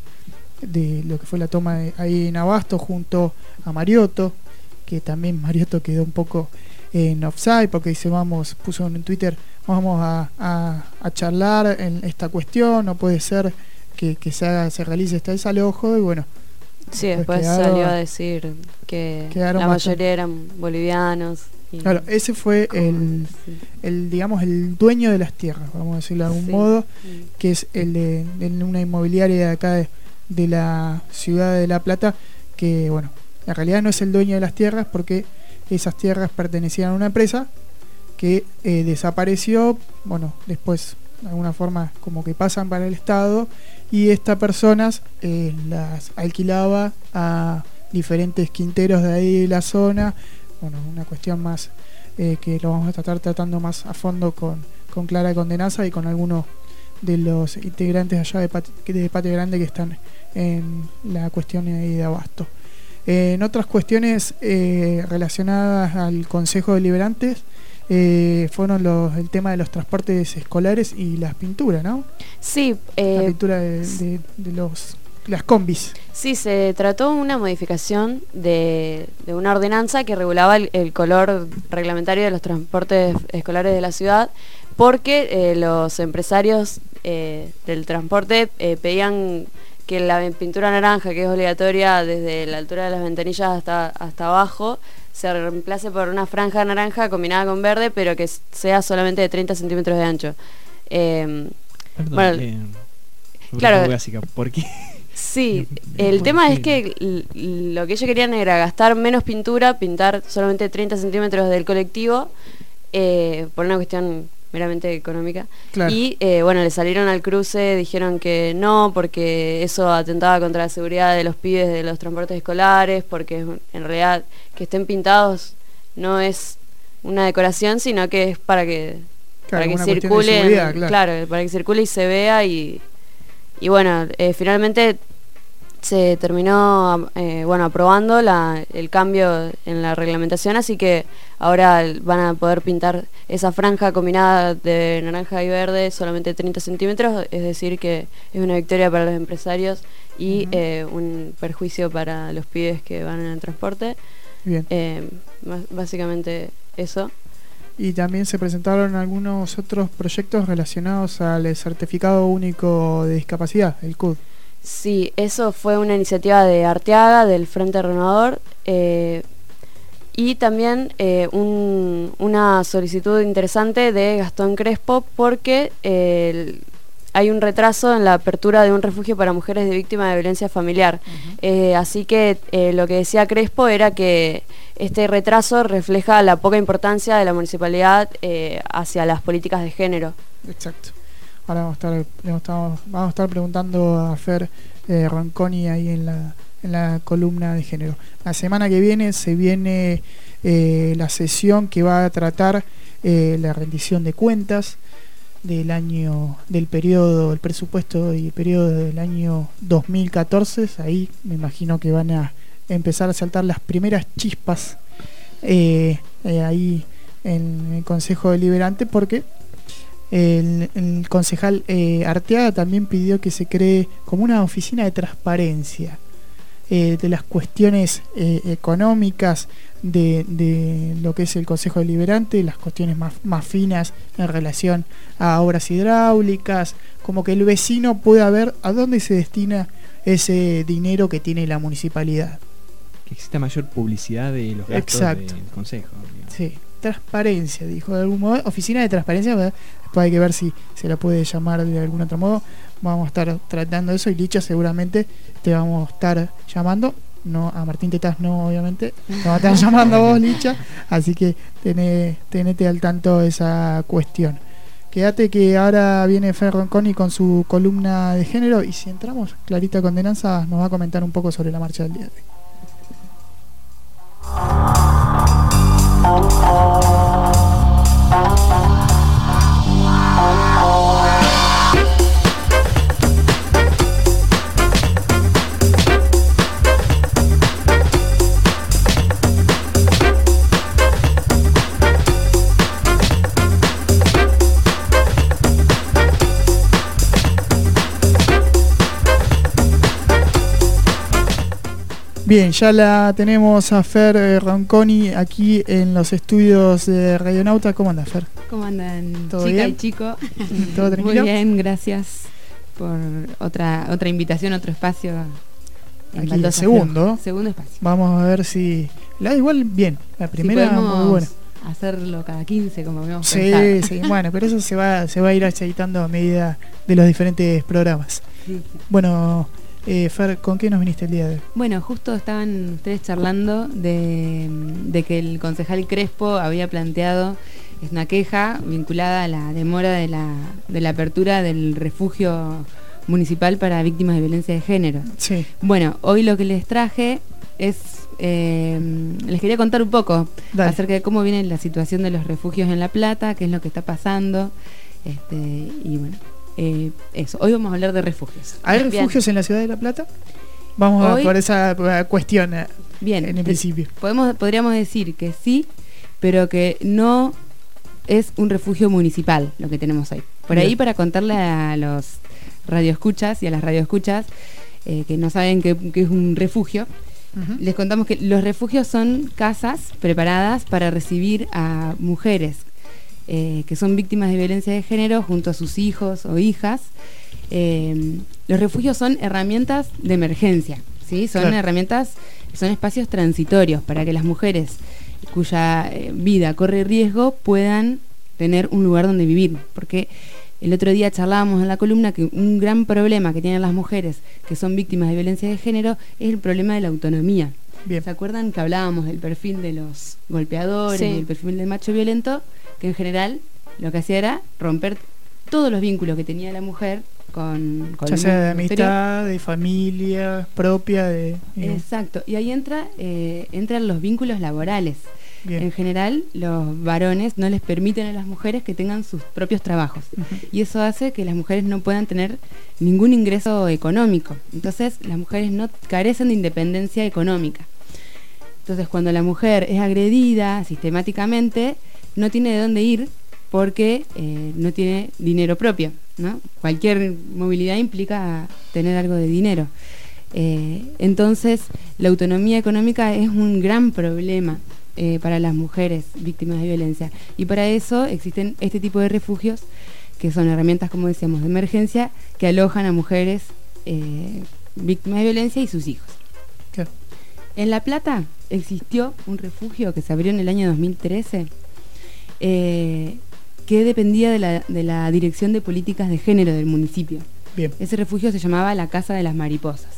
[SPEAKER 4] de lo que fue la toma de, ahí en Abasto junto a Mariotto, que también Mariotto quedó un poco en offside porque dice, vamos, puso en Twitter, vamos a, a, a charlar en esta cuestión, no puede ser que, que se haga, se realice este desalojo, y bueno,
[SPEAKER 6] sí, después quedaron, salió a decir que la mayoría bastante. Eran bolivianos. Y
[SPEAKER 4] claro, ese fue el, sí. el, digamos, el dueño de las tierras, vamos a decirlo de algún sí. modo, que es el de, de una inmobiliaria de acá de, de la ciudad de La Plata, que bueno, en realidad no es el dueño de las tierras porque esas tierras pertenecían a una empresa que eh, desapareció, bueno, después de alguna forma como que pasan para el Estado, y estas personas eh, las alquilaba a diferentes quinteros de ahí de la zona. Bueno, una cuestión más eh, que lo vamos a tratar tratando más a fondo con, con Clara Condenaza y con algunos de los integrantes allá de Patio, de Patio Grande que están en la cuestión ahí de Abasto. Eh, en otras cuestiones eh, relacionadas al Consejo Deliberantes, eh, fueron los, el tema de los transportes escolares y las pinturas, ¿no?
[SPEAKER 6] Sí. Eh,
[SPEAKER 4] la pintura de, de, de los las combis.
[SPEAKER 6] Sí, se trató una modificación de, de una ordenanza que regulaba el, el color reglamentario de los transportes escolares de la ciudad, porque eh, los empresarios eh, del transporte eh, pedían que la pintura naranja, que es obligatoria desde la altura de las ventanillas hasta, hasta abajo, se reemplace por una franja naranja combinada con verde, pero que sea solamente de treinta centímetros de ancho. Eh,
[SPEAKER 7] Perdón,
[SPEAKER 6] bueno,
[SPEAKER 7] eh,
[SPEAKER 6] claro,
[SPEAKER 7] básica, ¿por qué?
[SPEAKER 6] Sí, el tema es que lo que ellos querían era gastar menos pintura, pintar solamente treinta centímetros del colectivo, eh, por una cuestión meramente económica. Claro. Y eh, bueno, le salieron al cruce, dijeron que no, porque eso atentaba contra la seguridad de los pibes de los transportes escolares, porque en realidad que estén pintados no es una decoración, sino que es para que, claro, para que circule, seguridad, claro. claro, para que circule y se vea. y Y bueno, eh, finalmente se terminó eh, bueno, aprobando la, el cambio en la reglamentación, así que ahora van a poder pintar esa franja combinada de naranja y verde solamente treinta centímetros, es decir que es una victoria para los empresarios y uh-huh. eh, un perjuicio para los pibes que van en el transporte. Bien. Eh, básicamente eso.
[SPEAKER 4] Y también se presentaron algunos otros proyectos relacionados al Certificado Único de Discapacidad, el C U D.
[SPEAKER 6] Sí, eso fue una iniciativa de Arteaga, del Frente Renovador, eh, y también eh, un, una solicitud interesante de Gastón Crespo, porque eh, hay un retraso en la apertura de un refugio para mujeres de víctimas de violencia familiar. Uh-huh. eh, así que eh, lo que decía Crespo era que este retraso refleja la poca importancia de la municipalidad eh, hacia las políticas de género.
[SPEAKER 4] Exacto. Ahora vamos a estar, vamos a estar preguntando a Fer eh, Ronconi ahí en la, en la columna de género. La semana que viene se viene eh, la sesión que va a tratar eh, la rendición de cuentas del año, del periodo, el presupuesto y el periodo del año dos mil catorce. Ahí me imagino que van a empezar a saltar las primeras chispas eh, eh, ahí en el Consejo Deliberante, porque el, el concejal eh, Arteaga también pidió que se cree como una oficina de transparencia eh, de las cuestiones eh, económicas de, de lo que es el Consejo Deliberante, las cuestiones más, más finas en relación a obras hidráulicas, como que el vecino pueda ver a dónde se destina ese dinero que tiene la municipalidad.
[SPEAKER 7] Que exista mayor publicidad de los gastos Exacto. del Consejo. Digamos.
[SPEAKER 4] Sí, transparencia, dijo de algún modo. Oficina de transparencia, ¿verdad? Después hay que ver si se la puede llamar de algún otro modo. Vamos a estar tratando eso y Licha seguramente te vamos a estar llamando. No, a Martín Tetaz no, obviamente. Te vamos a estar llamando a vos, Licha. Así que tené, tenete al tanto de esa cuestión. Quédate que ahora viene Fer Ronconi con su columna de género y si entramos, Clarita Condenaza nos va a comentar un poco sobre la marcha del día de hoy. Bien, ya la tenemos a Fer eh, Ronconi aquí en los estudios de Radionauta. ¿Cómo anda, Fer?
[SPEAKER 13] ¿Cómo andan,
[SPEAKER 4] ¿Todo
[SPEAKER 13] chica
[SPEAKER 4] bien?
[SPEAKER 13] y chico?
[SPEAKER 4] ¿Todo tranquilo?
[SPEAKER 13] Muy bien, gracias por otra otra invitación, otro espacio. En
[SPEAKER 4] Aquí,
[SPEAKER 13] Baldosa
[SPEAKER 4] segundo.
[SPEAKER 13] Floja. Segundo espacio.
[SPEAKER 4] Vamos a ver si... La igual bien, la primera
[SPEAKER 13] si
[SPEAKER 4] muy buena.
[SPEAKER 13] Hacerlo cada quince, como habíamos
[SPEAKER 4] Sí,
[SPEAKER 13] pensado.
[SPEAKER 4] sí, bueno, pero eso se va, se va a ir aceitando a medida de los diferentes programas.
[SPEAKER 13] Sí, sí.
[SPEAKER 4] Bueno... Eh, Fer, ¿con qué nos viniste el día de hoy?
[SPEAKER 13] Bueno, justo estaban ustedes charlando de, de que el concejal Crespo había planteado es una queja vinculada a la demora de la, de la apertura del refugio municipal para víctimas de violencia de género.
[SPEAKER 4] Sí.
[SPEAKER 13] Bueno, hoy lo que les traje es, eh, les quería contar un poco
[SPEAKER 4] Dale.
[SPEAKER 13] acerca de cómo viene la situación de los refugios en La Plata, qué es lo que está pasando, este, y bueno, eh, eso. Hoy vamos a hablar de refugios.
[SPEAKER 4] ¿Hay
[SPEAKER 13] Bien.
[SPEAKER 4] refugios en la ciudad de La Plata? Vamos
[SPEAKER 13] Hoy,
[SPEAKER 4] a por esa cuestión eh,
[SPEAKER 13] bien,
[SPEAKER 4] en el principio.
[SPEAKER 13] Podemos, podríamos decir que sí, pero que no es un refugio municipal lo que tenemos hoy. Por
[SPEAKER 4] Bien.
[SPEAKER 13] ahí, para contarle a los radioescuchas y a las radioescuchas eh, que no saben qué, qué es un refugio, uh-huh. les contamos que los refugios son casas preparadas para recibir a mujeres eh, que son víctimas de violencia de género junto a sus hijos o hijas. Eh, los refugios son herramientas de emergencia, ¿sí? Son
[SPEAKER 4] claro.
[SPEAKER 13] herramientas, son espacios transitorios para que las mujeres cuya eh, vida corre riesgo puedan tener un lugar donde vivir, porque el otro día charlábamos en la columna que un gran problema que tienen las mujeres que son víctimas de violencia de género es el problema de la autonomía.
[SPEAKER 4] Bien.
[SPEAKER 13] ¿Se acuerdan que hablábamos del perfil de los golpeadores,
[SPEAKER 6] Sí.
[SPEAKER 13] y el perfil del macho violento, que en general lo que hacía era romper todos los vínculos que tenía la mujer con, con
[SPEAKER 4] ya
[SPEAKER 13] el
[SPEAKER 4] sea de
[SPEAKER 13] mundo exterior?
[SPEAKER 4] amistad, de familia propia, de digamos.
[SPEAKER 13] Exacto, y ahí entra eh, entran los vínculos laborales.
[SPEAKER 4] Bien.
[SPEAKER 13] En general, los varones no les permiten a las mujeres que tengan sus propios trabajos.
[SPEAKER 4] Uh-huh.
[SPEAKER 13] Y eso hace que las mujeres no puedan tener ningún ingreso económico. Entonces, las mujeres no carecen de independencia económica. Entonces, cuando la mujer es agredida sistemáticamente, no tiene de dónde ir porque eh, no tiene dinero propio, ¿no? Cualquier movilidad implica tener algo de dinero. Eh, entonces, la autonomía económica es un gran problema eh, para las mujeres víctimas de violencia. Y para eso existen este tipo de refugios, que son herramientas, como decíamos, de emergencia, que alojan a mujeres eh, víctimas de violencia y sus hijos.
[SPEAKER 4] Claro.
[SPEAKER 13] En La Plata existió un refugio que se abrió en el año dos mil trece, eh, que dependía de la, de la Dirección de Políticas de Género del municipio.
[SPEAKER 4] Bien.
[SPEAKER 13] Ese refugio se llamaba La Casa de las Mariposas.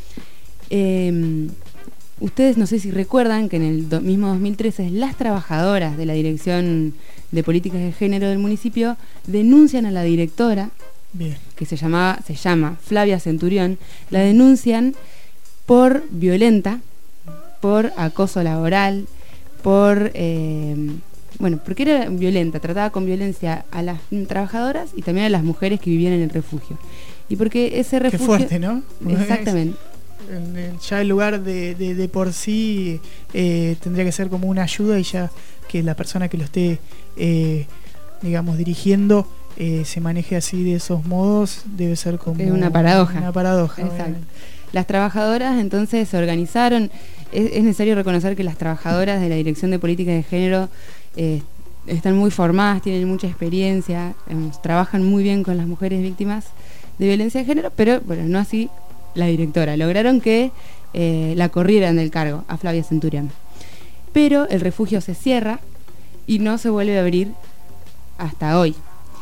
[SPEAKER 13] Eh, ustedes no sé si recuerdan que en el do, mismo dos mil trece las trabajadoras de la Dirección de Políticas de Género del municipio denuncian a la directora,
[SPEAKER 4] Bien.
[SPEAKER 13] que se llamaba, se llama Flavia Centurión, la denuncian por violenta, por acoso laboral, por eh, bueno, porque era violenta, trataba con violencia a las trabajadoras y también a las mujeres que vivían en el refugio. Y porque ese refugio...
[SPEAKER 4] Qué fuerte, ¿no?
[SPEAKER 13] Exactamente.
[SPEAKER 4] En el, ya el lugar de, de, de por sí eh, tendría que ser como una ayuda, y ya que la persona que lo esté, eh, digamos, dirigiendo eh, se maneje así de esos modos, debe ser como...
[SPEAKER 13] Es una paradoja.
[SPEAKER 4] Una paradoja.
[SPEAKER 13] Exacto.
[SPEAKER 4] Obviamente.
[SPEAKER 13] Las trabajadoras entonces se organizaron. Es, es necesario reconocer que las trabajadoras de la Dirección de Política de Género eh, están muy formadas, tienen mucha experiencia, digamos, trabajan muy bien con las mujeres víctimas de violencia de género, pero bueno, no así la directora. Lograron que eh, la corrieran del cargo a Flavia Centurión. Pero el refugio se cierra y no se vuelve a abrir hasta hoy.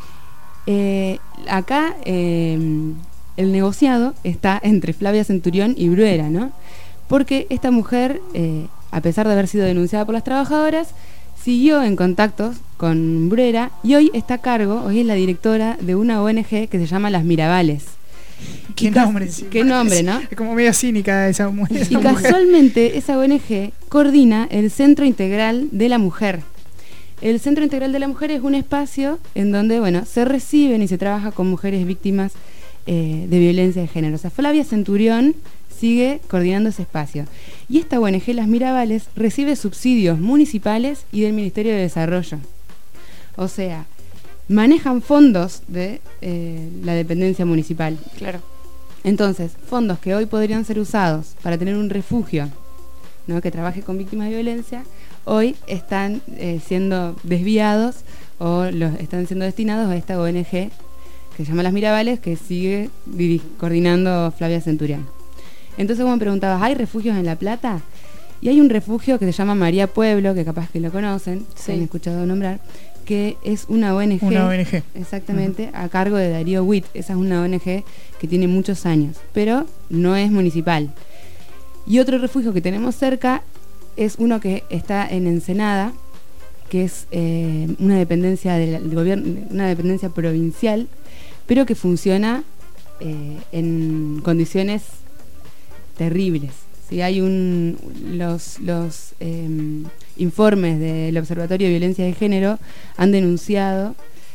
[SPEAKER 13] Eh, acá eh, el negociado está entre Flavia Centurión y Bruera, ¿no? Porque esta mujer, eh, a pesar de haber sido denunciada por las trabajadoras, siguió en contactos con Bruera y hoy está a cargo, hoy es la directora de una O N G que se llama Las Mirabales.
[SPEAKER 4] ¿Qué nombre? Sí,
[SPEAKER 13] ¿Qué nombre, no?
[SPEAKER 4] Es como media cínica esa mujer.
[SPEAKER 13] Y casualmente esa O N G coordina el Centro Integral de la Mujer. El Centro Integral de la Mujer es un espacio en donde, bueno, se reciben y se trabaja con mujeres víctimas eh, de violencia de género. O sea, Flavia Centurión sigue coordinando ese espacio. Y esta O N G, Las Mirabales, recibe subsidios municipales y del Ministerio de Desarrollo. O sea, manejan fondos de eh, la dependencia municipal.
[SPEAKER 6] Claro.
[SPEAKER 13] Entonces, fondos que hoy podrían ser usados para tener un refugio, ¿no?, que trabaje con víctimas de violencia, hoy están eh, siendo desviados o los están siendo destinados a esta O N G que se llama Las Mirabales, que sigue coordinando Flavia Centurión. Entonces, como me preguntabas, ¿hay refugios en La Plata? Y hay un refugio que se llama María Pueblo, que capaz que lo conocen,
[SPEAKER 6] Sí.
[SPEAKER 13] se han escuchado nombrar, que es una O N G.
[SPEAKER 4] Una O N G.
[SPEAKER 13] Exactamente, uh-huh. a cargo de Darío Witt. Esa es una O N G que tiene muchos años, pero no es municipal. Y otro refugio que tenemos cerca es uno que está en Ensenada, que es eh, una dependencia del gobierno, una dependencia provincial, pero que funciona eh, en condiciones terribles. ¿Sí? Hay un los los eh, informes del Observatorio de Violencia de Género han denunciado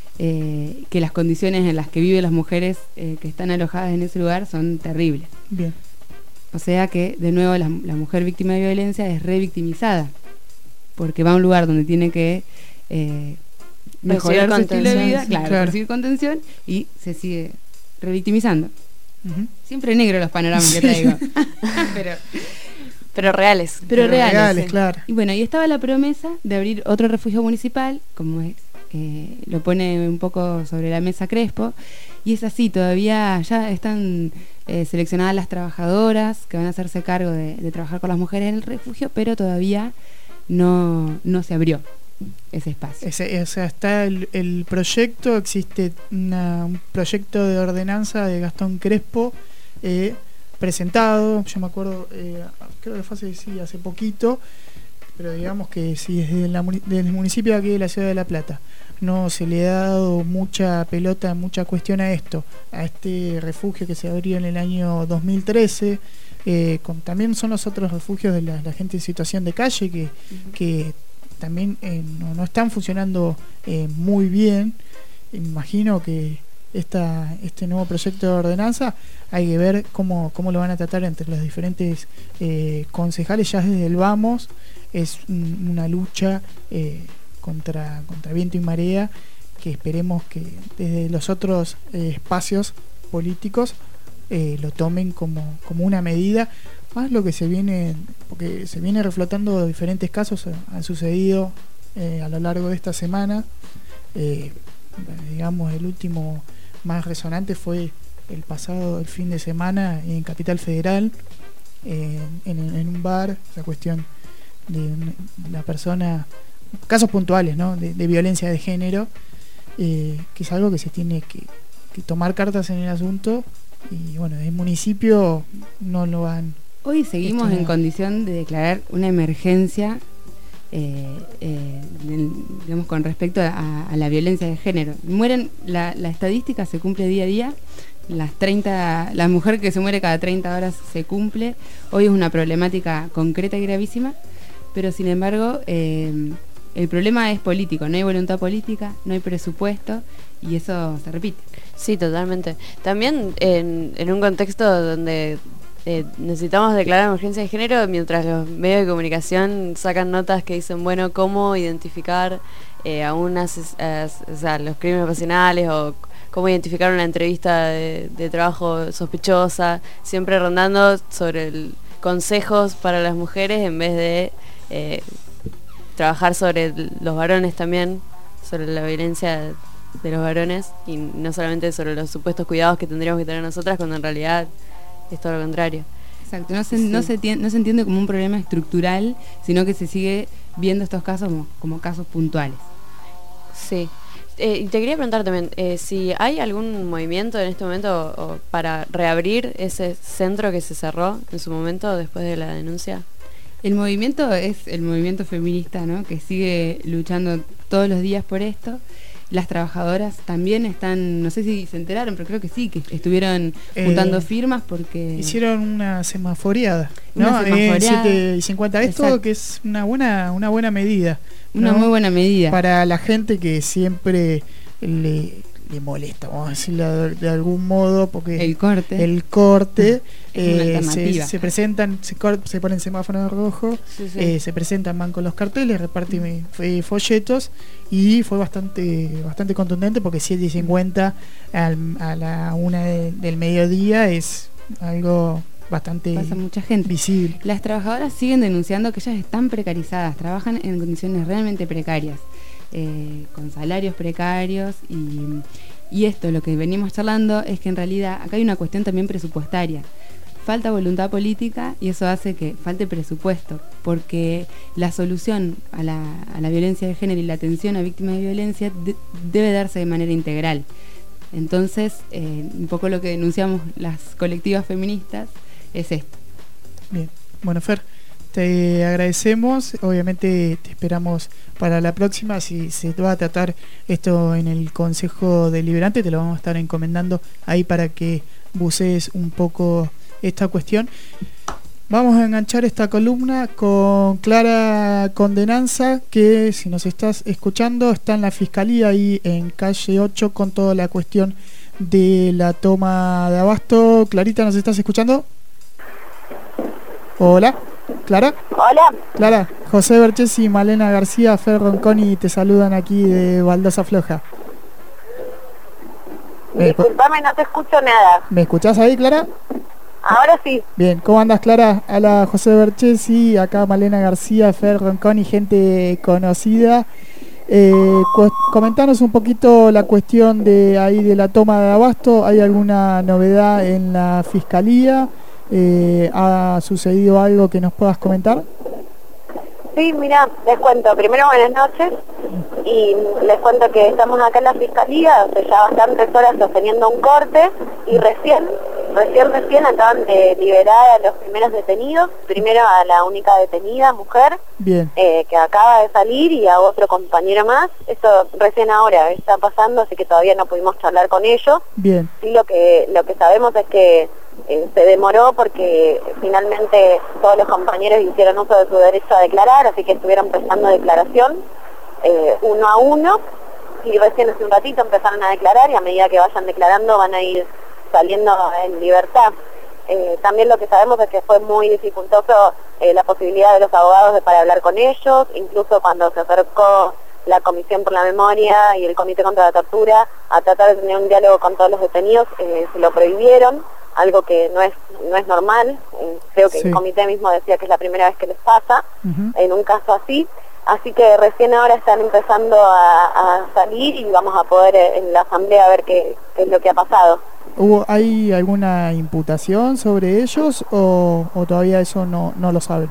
[SPEAKER 13] eh, que las condiciones en las que viven las mujeres eh, que están alojadas en ese lugar son terribles.
[SPEAKER 4] Bien.
[SPEAKER 13] O sea que, de nuevo, la, la mujer víctima de violencia es revictimizada, porque va a un lugar donde tiene que eh, mejorar su estilo de vida, claro, claro. recibir contención, y se sigue revictimizando. Uh-huh. Siempre negro los panoramas sí. que traigo.
[SPEAKER 6] pero, pero reales.
[SPEAKER 13] Pero, pero reales,
[SPEAKER 4] reales
[SPEAKER 13] sí.
[SPEAKER 4] claro.
[SPEAKER 13] Y bueno, y estaba la promesa de abrir otro refugio municipal, como es, eh, lo pone un poco sobre la mesa Crespo, y es así, todavía ya están eh, seleccionadas las trabajadoras que van a hacerse cargo de, de trabajar con las mujeres en el refugio, pero todavía no, no se abrió ese espacio.
[SPEAKER 4] Ese, o sea, está el, el proyecto, existe una, un proyecto de ordenanza de Gastón Crespo eh, presentado, yo me acuerdo, eh, creo que fue hace, sí, hace poquito, pero digamos que sí, desde, la, desde el municipio de aquí de la ciudad de La Plata no se le ha dado mucha pelota, mucha cuestión a esto, a este refugio que se abrió en el año dos mil trece. Eh, con, también son los otros refugios de la, la gente en situación de calle que, uh-huh. que también eh, no, no están funcionando eh, muy bien. Imagino que esta, este nuevo proyecto de ordenanza hay que ver cómo, cómo lo van a tratar entre los diferentes eh, concejales. Ya desde el vamos es un, una lucha eh, contra, contra viento y marea, que esperemos que desde los otros eh, espacios políticos eh, lo tomen como, como una medida, más lo que se viene, porque se viene reflotando diferentes casos, eh, han sucedido eh, a lo largo de esta semana. Eh, digamos, el último más resonante fue el pasado el fin de semana en Capital Federal, eh, en, en un bar, esa cuestión de la persona, casos puntuales, ¿no? de, de violencia de género, eh, que es algo que se tiene que, que tomar cartas en el asunto, y bueno, el municipio no lo han.
[SPEAKER 13] Hoy seguimos en condición de declarar una emergencia eh, eh, del, digamos, con respecto a, a la violencia de género. Mueren, la, la estadística se cumple día a día, las treinta, la mujer que se muere cada treinta horas se cumple. Hoy es una problemática concreta y gravísima, pero sin embargo eh, el problema es político, no hay voluntad política, no hay presupuesto, y eso se repite.
[SPEAKER 6] Sí, totalmente. También en, en un contexto donde eh, necesitamos declarar emergencia de género, mientras los medios de comunicación sacan notas que dicen, bueno, cómo identificar eh, a unas, a, o sea, los crímenes pasionales, o cómo identificar una entrevista de, de trabajo sospechosa, siempre rondando sobre el, consejos para las mujeres en vez de eh, trabajar sobre los varones también, sobre la violencia de los varones, y no solamente sobre los supuestos cuidados que tendríamos que tener nosotras, cuando en realidad es todo lo contrario.
[SPEAKER 13] Exacto, no se,
[SPEAKER 6] sí.
[SPEAKER 13] no, se tien, no se entiende como un problema estructural, sino que se sigue viendo estos casos como, como casos puntuales.
[SPEAKER 6] Sí. Eh, y te quería preguntar también, eh, si hay algún movimiento en este momento o, o para reabrir ese centro que se cerró en su momento después de la denuncia.
[SPEAKER 13] El movimiento es el movimiento feminista, ¿no? Que sigue luchando todos los días por esto. Las trabajadoras también están, no sé si se enteraron, pero creo que sí, que estuvieron juntando eh, firmas porque
[SPEAKER 4] hicieron una semaforeada, ¿no?
[SPEAKER 13] Una semaforeada.
[SPEAKER 4] Eh, siete y cincuenta. Esto Exacto. que es una buena, una buena medida,
[SPEAKER 13] ¿no? Una muy buena medida
[SPEAKER 4] para la gente que siempre le, le molesta, vamos a decirlo de, de algún modo, porque
[SPEAKER 13] el corte,
[SPEAKER 4] el corte eh, se, se presentan, se, se ponen semáforos rojos, sí, sí. Eh, se presentan, van con los carteles, reparten mm. folletos, y fue bastante bastante contundente, porque siete y cincuenta al, a la una de, del mediodía es algo bastante
[SPEAKER 13] Pasa mucha gente.
[SPEAKER 4] visible.
[SPEAKER 13] Las trabajadoras siguen denunciando que ellas están precarizadas, trabajan en condiciones realmente precarias, eh, con salarios precarios, y, y esto, lo que venimos charlando, es que en realidad acá hay una cuestión también presupuestaria. Falta voluntad política, y eso hace que falte presupuesto, porque la solución a la, a la violencia de género y la atención a víctimas de violencia de, debe darse de manera integral. Entonces, eh, un poco lo que denunciamos las colectivas feministas es esto.
[SPEAKER 4] Bien, bueno, Fer, te agradecemos, obviamente te esperamos para la próxima. Si se va a tratar esto en el Consejo Deliberante, te lo vamos a estar encomendando ahí para que bucees un poco esta cuestión. Vamos a enganchar esta columna con Clara Condenanza, que si nos estás escuchando está en la Fiscalía ahí en calle ocho con toda la cuestión de la toma de Abasto. Clarita, ¿nos estás escuchando? Hola, Clara.
[SPEAKER 14] Hola.
[SPEAKER 4] Clara, José Berchesi y Malena García, Fer Ronconi te saludan aquí de Baldosa Floja.
[SPEAKER 14] Disculpame, no te escucho nada.
[SPEAKER 4] ¿Me escuchás ahí, Clara?
[SPEAKER 14] Ahora sí.
[SPEAKER 4] Bien, ¿cómo andas, Clara? A la José Berchesi, acá Malena García, Fer Ronconi, gente conocida. Eh, comentanos un poquito la cuestión de ahí de la toma de Abasto. ¿Hay alguna novedad en la Fiscalía? Eh, ¿Ha sucedido algo que nos puedas comentar?
[SPEAKER 14] Sí, mira, les cuento. Primero, buenas noches. Y les cuento que estamos acá en la Fiscalía hace ya bastantes horas sosteniendo un corte y recién, recién, recién acaban de liberar a los primeros detenidos. Primero a la única detenida, mujer,
[SPEAKER 4] Bien.
[SPEAKER 14] Eh, que acaba de salir, y a otro compañero más. Eso recién ahora está pasando, así que todavía no pudimos charlar con ellos.
[SPEAKER 4] Bien.
[SPEAKER 14] Sí, lo que, lo que sabemos es que Eh, se demoró porque finalmente todos los compañeros hicieron uso de su derecho a declarar, así que estuvieron prestando declaración eh, uno a uno, y recién hace un ratito empezaron a declarar, y a medida que vayan declarando van a ir saliendo en libertad. Eh, también lo que sabemos es que fue muy dificultoso eh, la posibilidad de los abogados de para hablar con ellos, incluso cuando se acercó la Comisión por la Memoria y el Comité contra la Tortura a tratar de tener un diálogo con todos los detenidos, eh, se lo prohibieron, algo que no es no es normal. Eh, creo que sí. El comité mismo decía que es la primera vez que les pasa uh-huh. en un caso así, así que recién ahora están empezando a, a salir, y vamos a poder en la asamblea ver qué, qué es lo que ha pasado.
[SPEAKER 4] ¿Hubo, ¿Hay alguna imputación sobre ellos o, o todavía eso no, no lo saben?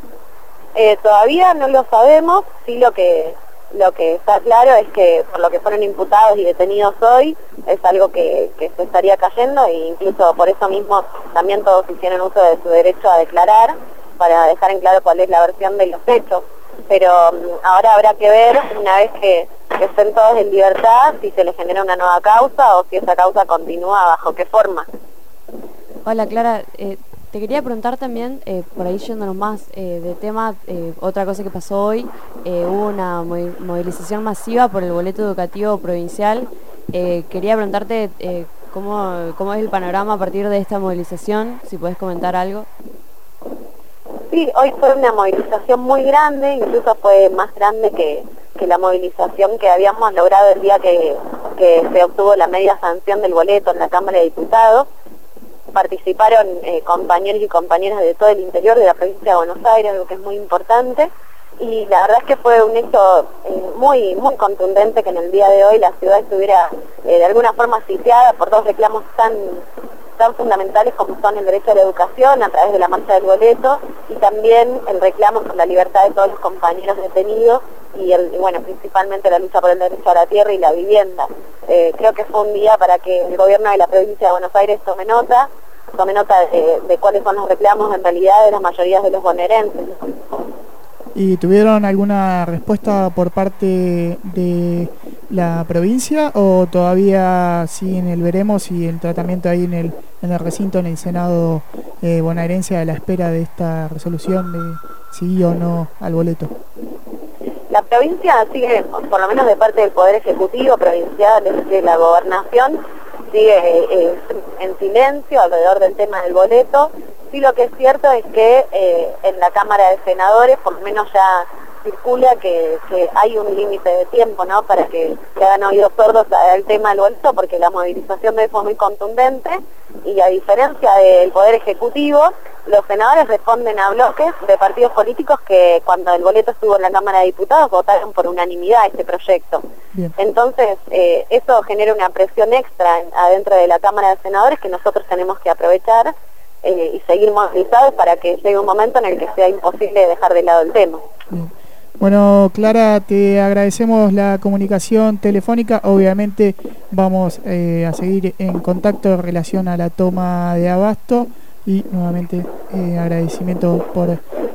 [SPEAKER 14] Eh, todavía no lo sabemos. Sí, lo que Lo que está claro es que por lo que fueron imputados y detenidos hoy es algo que, que se estaría cayendo, e incluso por eso mismo también todos hicieron uso de su derecho a declarar para dejar en claro cuál es la versión de los hechos. Pero um, ahora habrá que ver, una vez que, que estén todos en libertad, si se les genera una nueva causa o si esa causa continúa, bajo qué forma.
[SPEAKER 6] Hola, Clara. Eh... Te quería preguntar también, eh, por ahí yéndonos más eh, de tema, eh, otra cosa que pasó hoy, eh, hubo una movilización masiva por el boleto educativo provincial. Eh, quería preguntarte eh, cómo, cómo es el panorama a partir de esta movilización, si podés comentar algo.
[SPEAKER 14] Sí, hoy fue una movilización muy grande, incluso fue más grande que, que la movilización que habíamos logrado el día que, que se obtuvo la media sanción del boleto en la Cámara de Diputados. Participaron eh, compañeros y compañeras de todo el interior de la provincia de Buenos Aires, algo que es muy importante, y la verdad es que fue un hecho eh, muy muy contundente que en el día de hoy la ciudad estuviera eh, de alguna forma sitiada por dos reclamos tan tan fundamentales como son el derecho a la educación a través de la marcha del boleto, y también el reclamo por la libertad de todos los compañeros detenidos, y el, bueno, principalmente la lucha por el derecho a la tierra y la vivienda. Eh, creo que fue un día para que el gobierno de la provincia de Buenos Aires tome nota, tome nota de, de cuáles son los reclamos en realidad de las mayorías de los bonaerenses.
[SPEAKER 4] ¿Y tuvieron alguna respuesta por parte de la provincia o todavía siguen el veremos y el tratamiento ahí en el, en el recinto, en el Senado eh, bonaerense, a la espera de esta resolución de sí o no al boleto?
[SPEAKER 14] La provincia sigue, por lo menos de parte del Poder Ejecutivo provincial, de la Gobernación, sigue eh, en silencio alrededor del tema del boleto. Sí, lo que es cierto es que eh, en la Cámara de Senadores por lo menos ya circula que, que hay un límite de tiempo, ¿no?, para que se hagan oídos sordos al tema del boleto, porque la movilización de eso es muy contundente, y a diferencia del Poder Ejecutivo, los senadores responden a bloques de partidos políticos que cuando el boleto estuvo en la Cámara de Diputados votaron por unanimidad este proyecto. Bien. Entonces, eh, eso genera una presión extra en, adentro de la Cámara de Senadores que nosotros tenemos que aprovechar eh, y seguir movilizados para que llegue un momento en el que sea imposible dejar de lado el tema.
[SPEAKER 4] Bien. Bueno, Clara, te agradecemos la comunicación telefónica. Obviamente vamos eh, a seguir en contacto en relación a la toma de Abasto, y nuevamente eh, agradecimiento por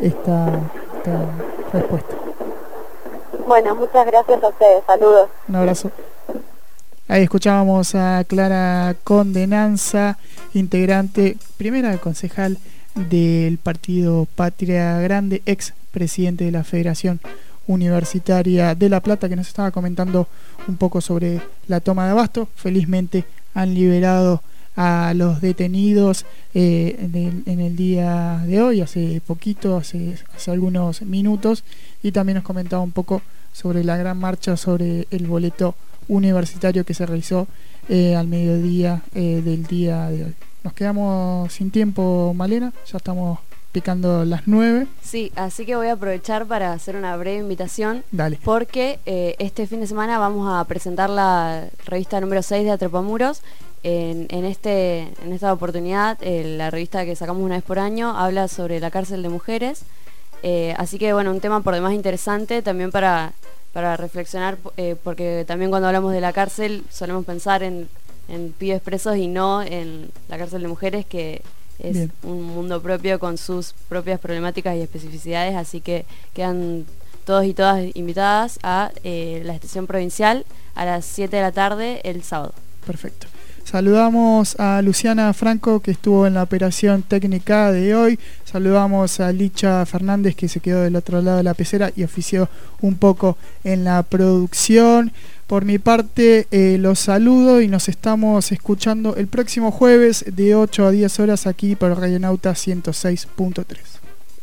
[SPEAKER 4] esta, esta respuesta.
[SPEAKER 14] Bueno, muchas gracias a ustedes, saludos.
[SPEAKER 4] Un abrazo. Ahí escuchábamos a Clara Condenanza, integrante, primera concejal del partido Patria Grande, ex presidente de la Federación Universitaria de La Plata, que nos estaba comentando un poco sobre la toma de Abasto. Felizmente han liberado a los detenidos eh, en, el, en el día de hoy, hace poquito, hace, hace algunos minutos, y también nos comentaba un poco sobre la gran marcha sobre el boleto universitario que se realizó eh, al mediodía eh, del día de hoy. Nos quedamos sin tiempo, Malena, ya estamos picando las nueve.
[SPEAKER 6] Sí, así que voy a aprovechar para hacer una breve invitación.
[SPEAKER 4] Dale.
[SPEAKER 6] Porque eh, este fin de semana vamos a presentar la revista número seis de Atropamuros. En, en, este, en esta oportunidad, eh, la revista que sacamos una vez por año habla sobre la cárcel de mujeres. Eh, así que, bueno, un tema por demás interesante también para, para reflexionar, eh, porque también cuando hablamos de la cárcel solemos pensar en, en pibes presos y no en la cárcel de mujeres, que es Bien. un mundo propio con sus propias problemáticas y especificidades. Así que quedan todos y todas invitadas a eh, la estación provincial a las siete de la tarde el sábado.
[SPEAKER 4] Perfecto. Saludamos a Luciana Franco, que estuvo en la operación técnica de hoy. Saludamos a Licha Fernández, que se quedó del otro lado de la pecera y ofició un poco en la producción. Por mi parte, eh, los saludo y nos estamos escuchando el próximo jueves de ocho a diez horas aquí por Radionauta ciento seis punto tres.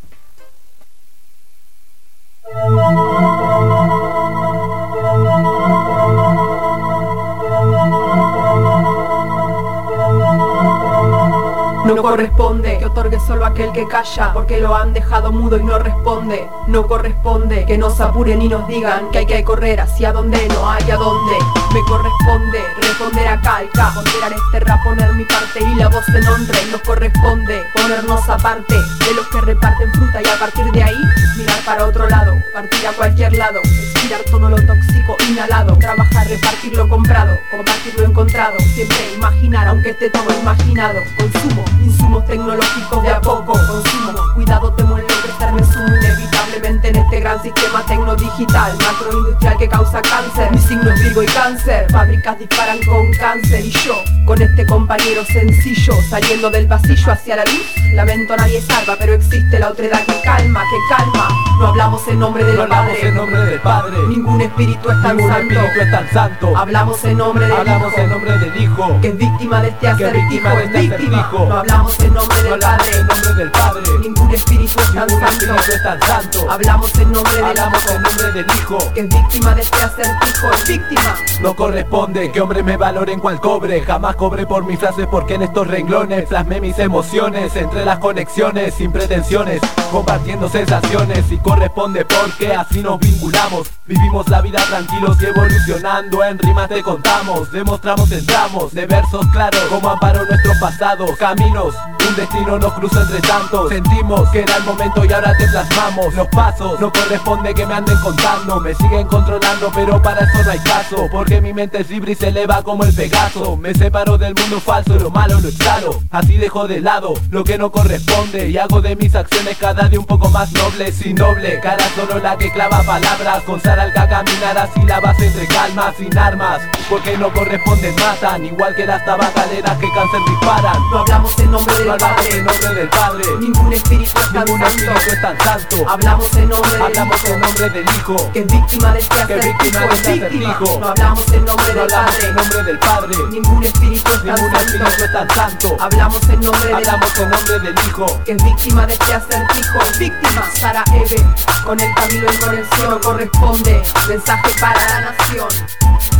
[SPEAKER 15] No corresponde que otorgue solo aquel que calla, porque lo han dejado mudo y no responde. No corresponde que nos apuren y nos digan que hay que correr hacia donde no hay a dónde. Me corresponde responder a calca, ponderar este rap, poner mi parte y la voz en honra. Y nos corresponde ponernos aparte de los que reparten fruta, y a partir de ahí mirar para otro lado, partir a cualquier lado, expirar todo lo tóxico inhalado, trabajar, repartir lo comprado, compartir lo encontrado, siempre imaginar aunque esté todo imaginado. Consumo insumos tecnológicos de a poco, consumo, cuidado, temo enloquecer, me sumo inevitablemente en este gran sistema tecnodigital, macroindustrial que causa cáncer. Mi signo es Virgo y Cáncer, fábricas disparan con cáncer, y yo, con este compañero sencillo, saliendo del pasillo hacia la luz, lamento nadie salva, pero existe la otredad que calma, que calma. No hablamos en nombre del
[SPEAKER 16] no
[SPEAKER 15] Padre,
[SPEAKER 16] hablamos en nombre del Padre,
[SPEAKER 15] ningún espíritu es tan
[SPEAKER 16] ningún
[SPEAKER 15] santo,
[SPEAKER 16] espíritu es tan santo.
[SPEAKER 15] Hablamos en nombre del
[SPEAKER 16] hablamos
[SPEAKER 15] Hijo,
[SPEAKER 16] en nombre del Hijo,
[SPEAKER 15] que es víctima de este
[SPEAKER 16] que es
[SPEAKER 15] acertijo,
[SPEAKER 16] víctima de
[SPEAKER 15] es
[SPEAKER 16] este
[SPEAKER 15] víctima.
[SPEAKER 16] acertijo.
[SPEAKER 15] No hablamos en nombre
[SPEAKER 16] no
[SPEAKER 15] del
[SPEAKER 16] hablamos
[SPEAKER 15] Padre,
[SPEAKER 16] en nombre del Padre,
[SPEAKER 15] ningún espíritu es tan
[SPEAKER 16] ningún
[SPEAKER 15] santo,
[SPEAKER 16] espíritu es tan santo.
[SPEAKER 15] Hablamos en nombre del
[SPEAKER 16] hablamos
[SPEAKER 15] Hijo,
[SPEAKER 16] en nombre del Hijo,
[SPEAKER 15] que es víctima de este acertijo, es víctima.
[SPEAKER 16] No corresponde que hombres me valoren cual cobre, jamás cobré por mis frases, porque en estos renglones plasmé mis emociones, entre las conexiones, sin pretensiones, compartiendo sensaciones. Y corresponde porque así nos vinculamos, vivimos la vida tranquilos y evolucionando. En rimas te contamos, demostramos en tramos de versos claros, como amparo nuestros pasados caminos. Un destino nos cruza entre tantos, sentimos que era el momento y ahora te plasmamos. Los pasos, no corresponde que me anden contando, me siguen controlando pero para eso no hay caso, porque mi mente es libre y se eleva como el Pegaso. Me separo del mundo falso, lo malo lo exhalo, así dejo de lado lo que no corresponde, y hago de mis acciones cada día un poco más nobles. Sin doble cara, solo la que clava palabras, con Saralca caminar a sílabas entre calma, sin armas, porque no corresponden, matan, igual que las tabacaleras que cáncer disparan.
[SPEAKER 15] No hablamos en nombre del
[SPEAKER 16] no hablamos
[SPEAKER 15] Padre,
[SPEAKER 16] en nombre del Padre,
[SPEAKER 15] ningún espíritu es tan
[SPEAKER 16] ningún
[SPEAKER 15] santo,
[SPEAKER 16] espíritu es tan santo.
[SPEAKER 15] Hablamos en nombre del
[SPEAKER 16] hablamos
[SPEAKER 15] Hijo,
[SPEAKER 16] en nombre del Hijo,
[SPEAKER 15] que es víctima de este
[SPEAKER 16] que es
[SPEAKER 15] acertijo,
[SPEAKER 16] víctima de
[SPEAKER 15] es
[SPEAKER 16] este
[SPEAKER 15] víctima.
[SPEAKER 16] acertijo.
[SPEAKER 15] No hablamos en nombre
[SPEAKER 16] no
[SPEAKER 15] del
[SPEAKER 16] hablamos
[SPEAKER 15] Padre,
[SPEAKER 16] en nombre del Padre,
[SPEAKER 15] ningún espíritu es tan
[SPEAKER 16] ningún espíritu
[SPEAKER 15] santo,
[SPEAKER 16] es tan santo.
[SPEAKER 15] Hablamos en nombre del
[SPEAKER 16] hablamos
[SPEAKER 15] Hijo,
[SPEAKER 16] en nombre del Hijo,
[SPEAKER 15] que es víctima de este acertijo, es víctima. Sara Eve, con el camino en conexión, no corresponde, mensaje para la nación.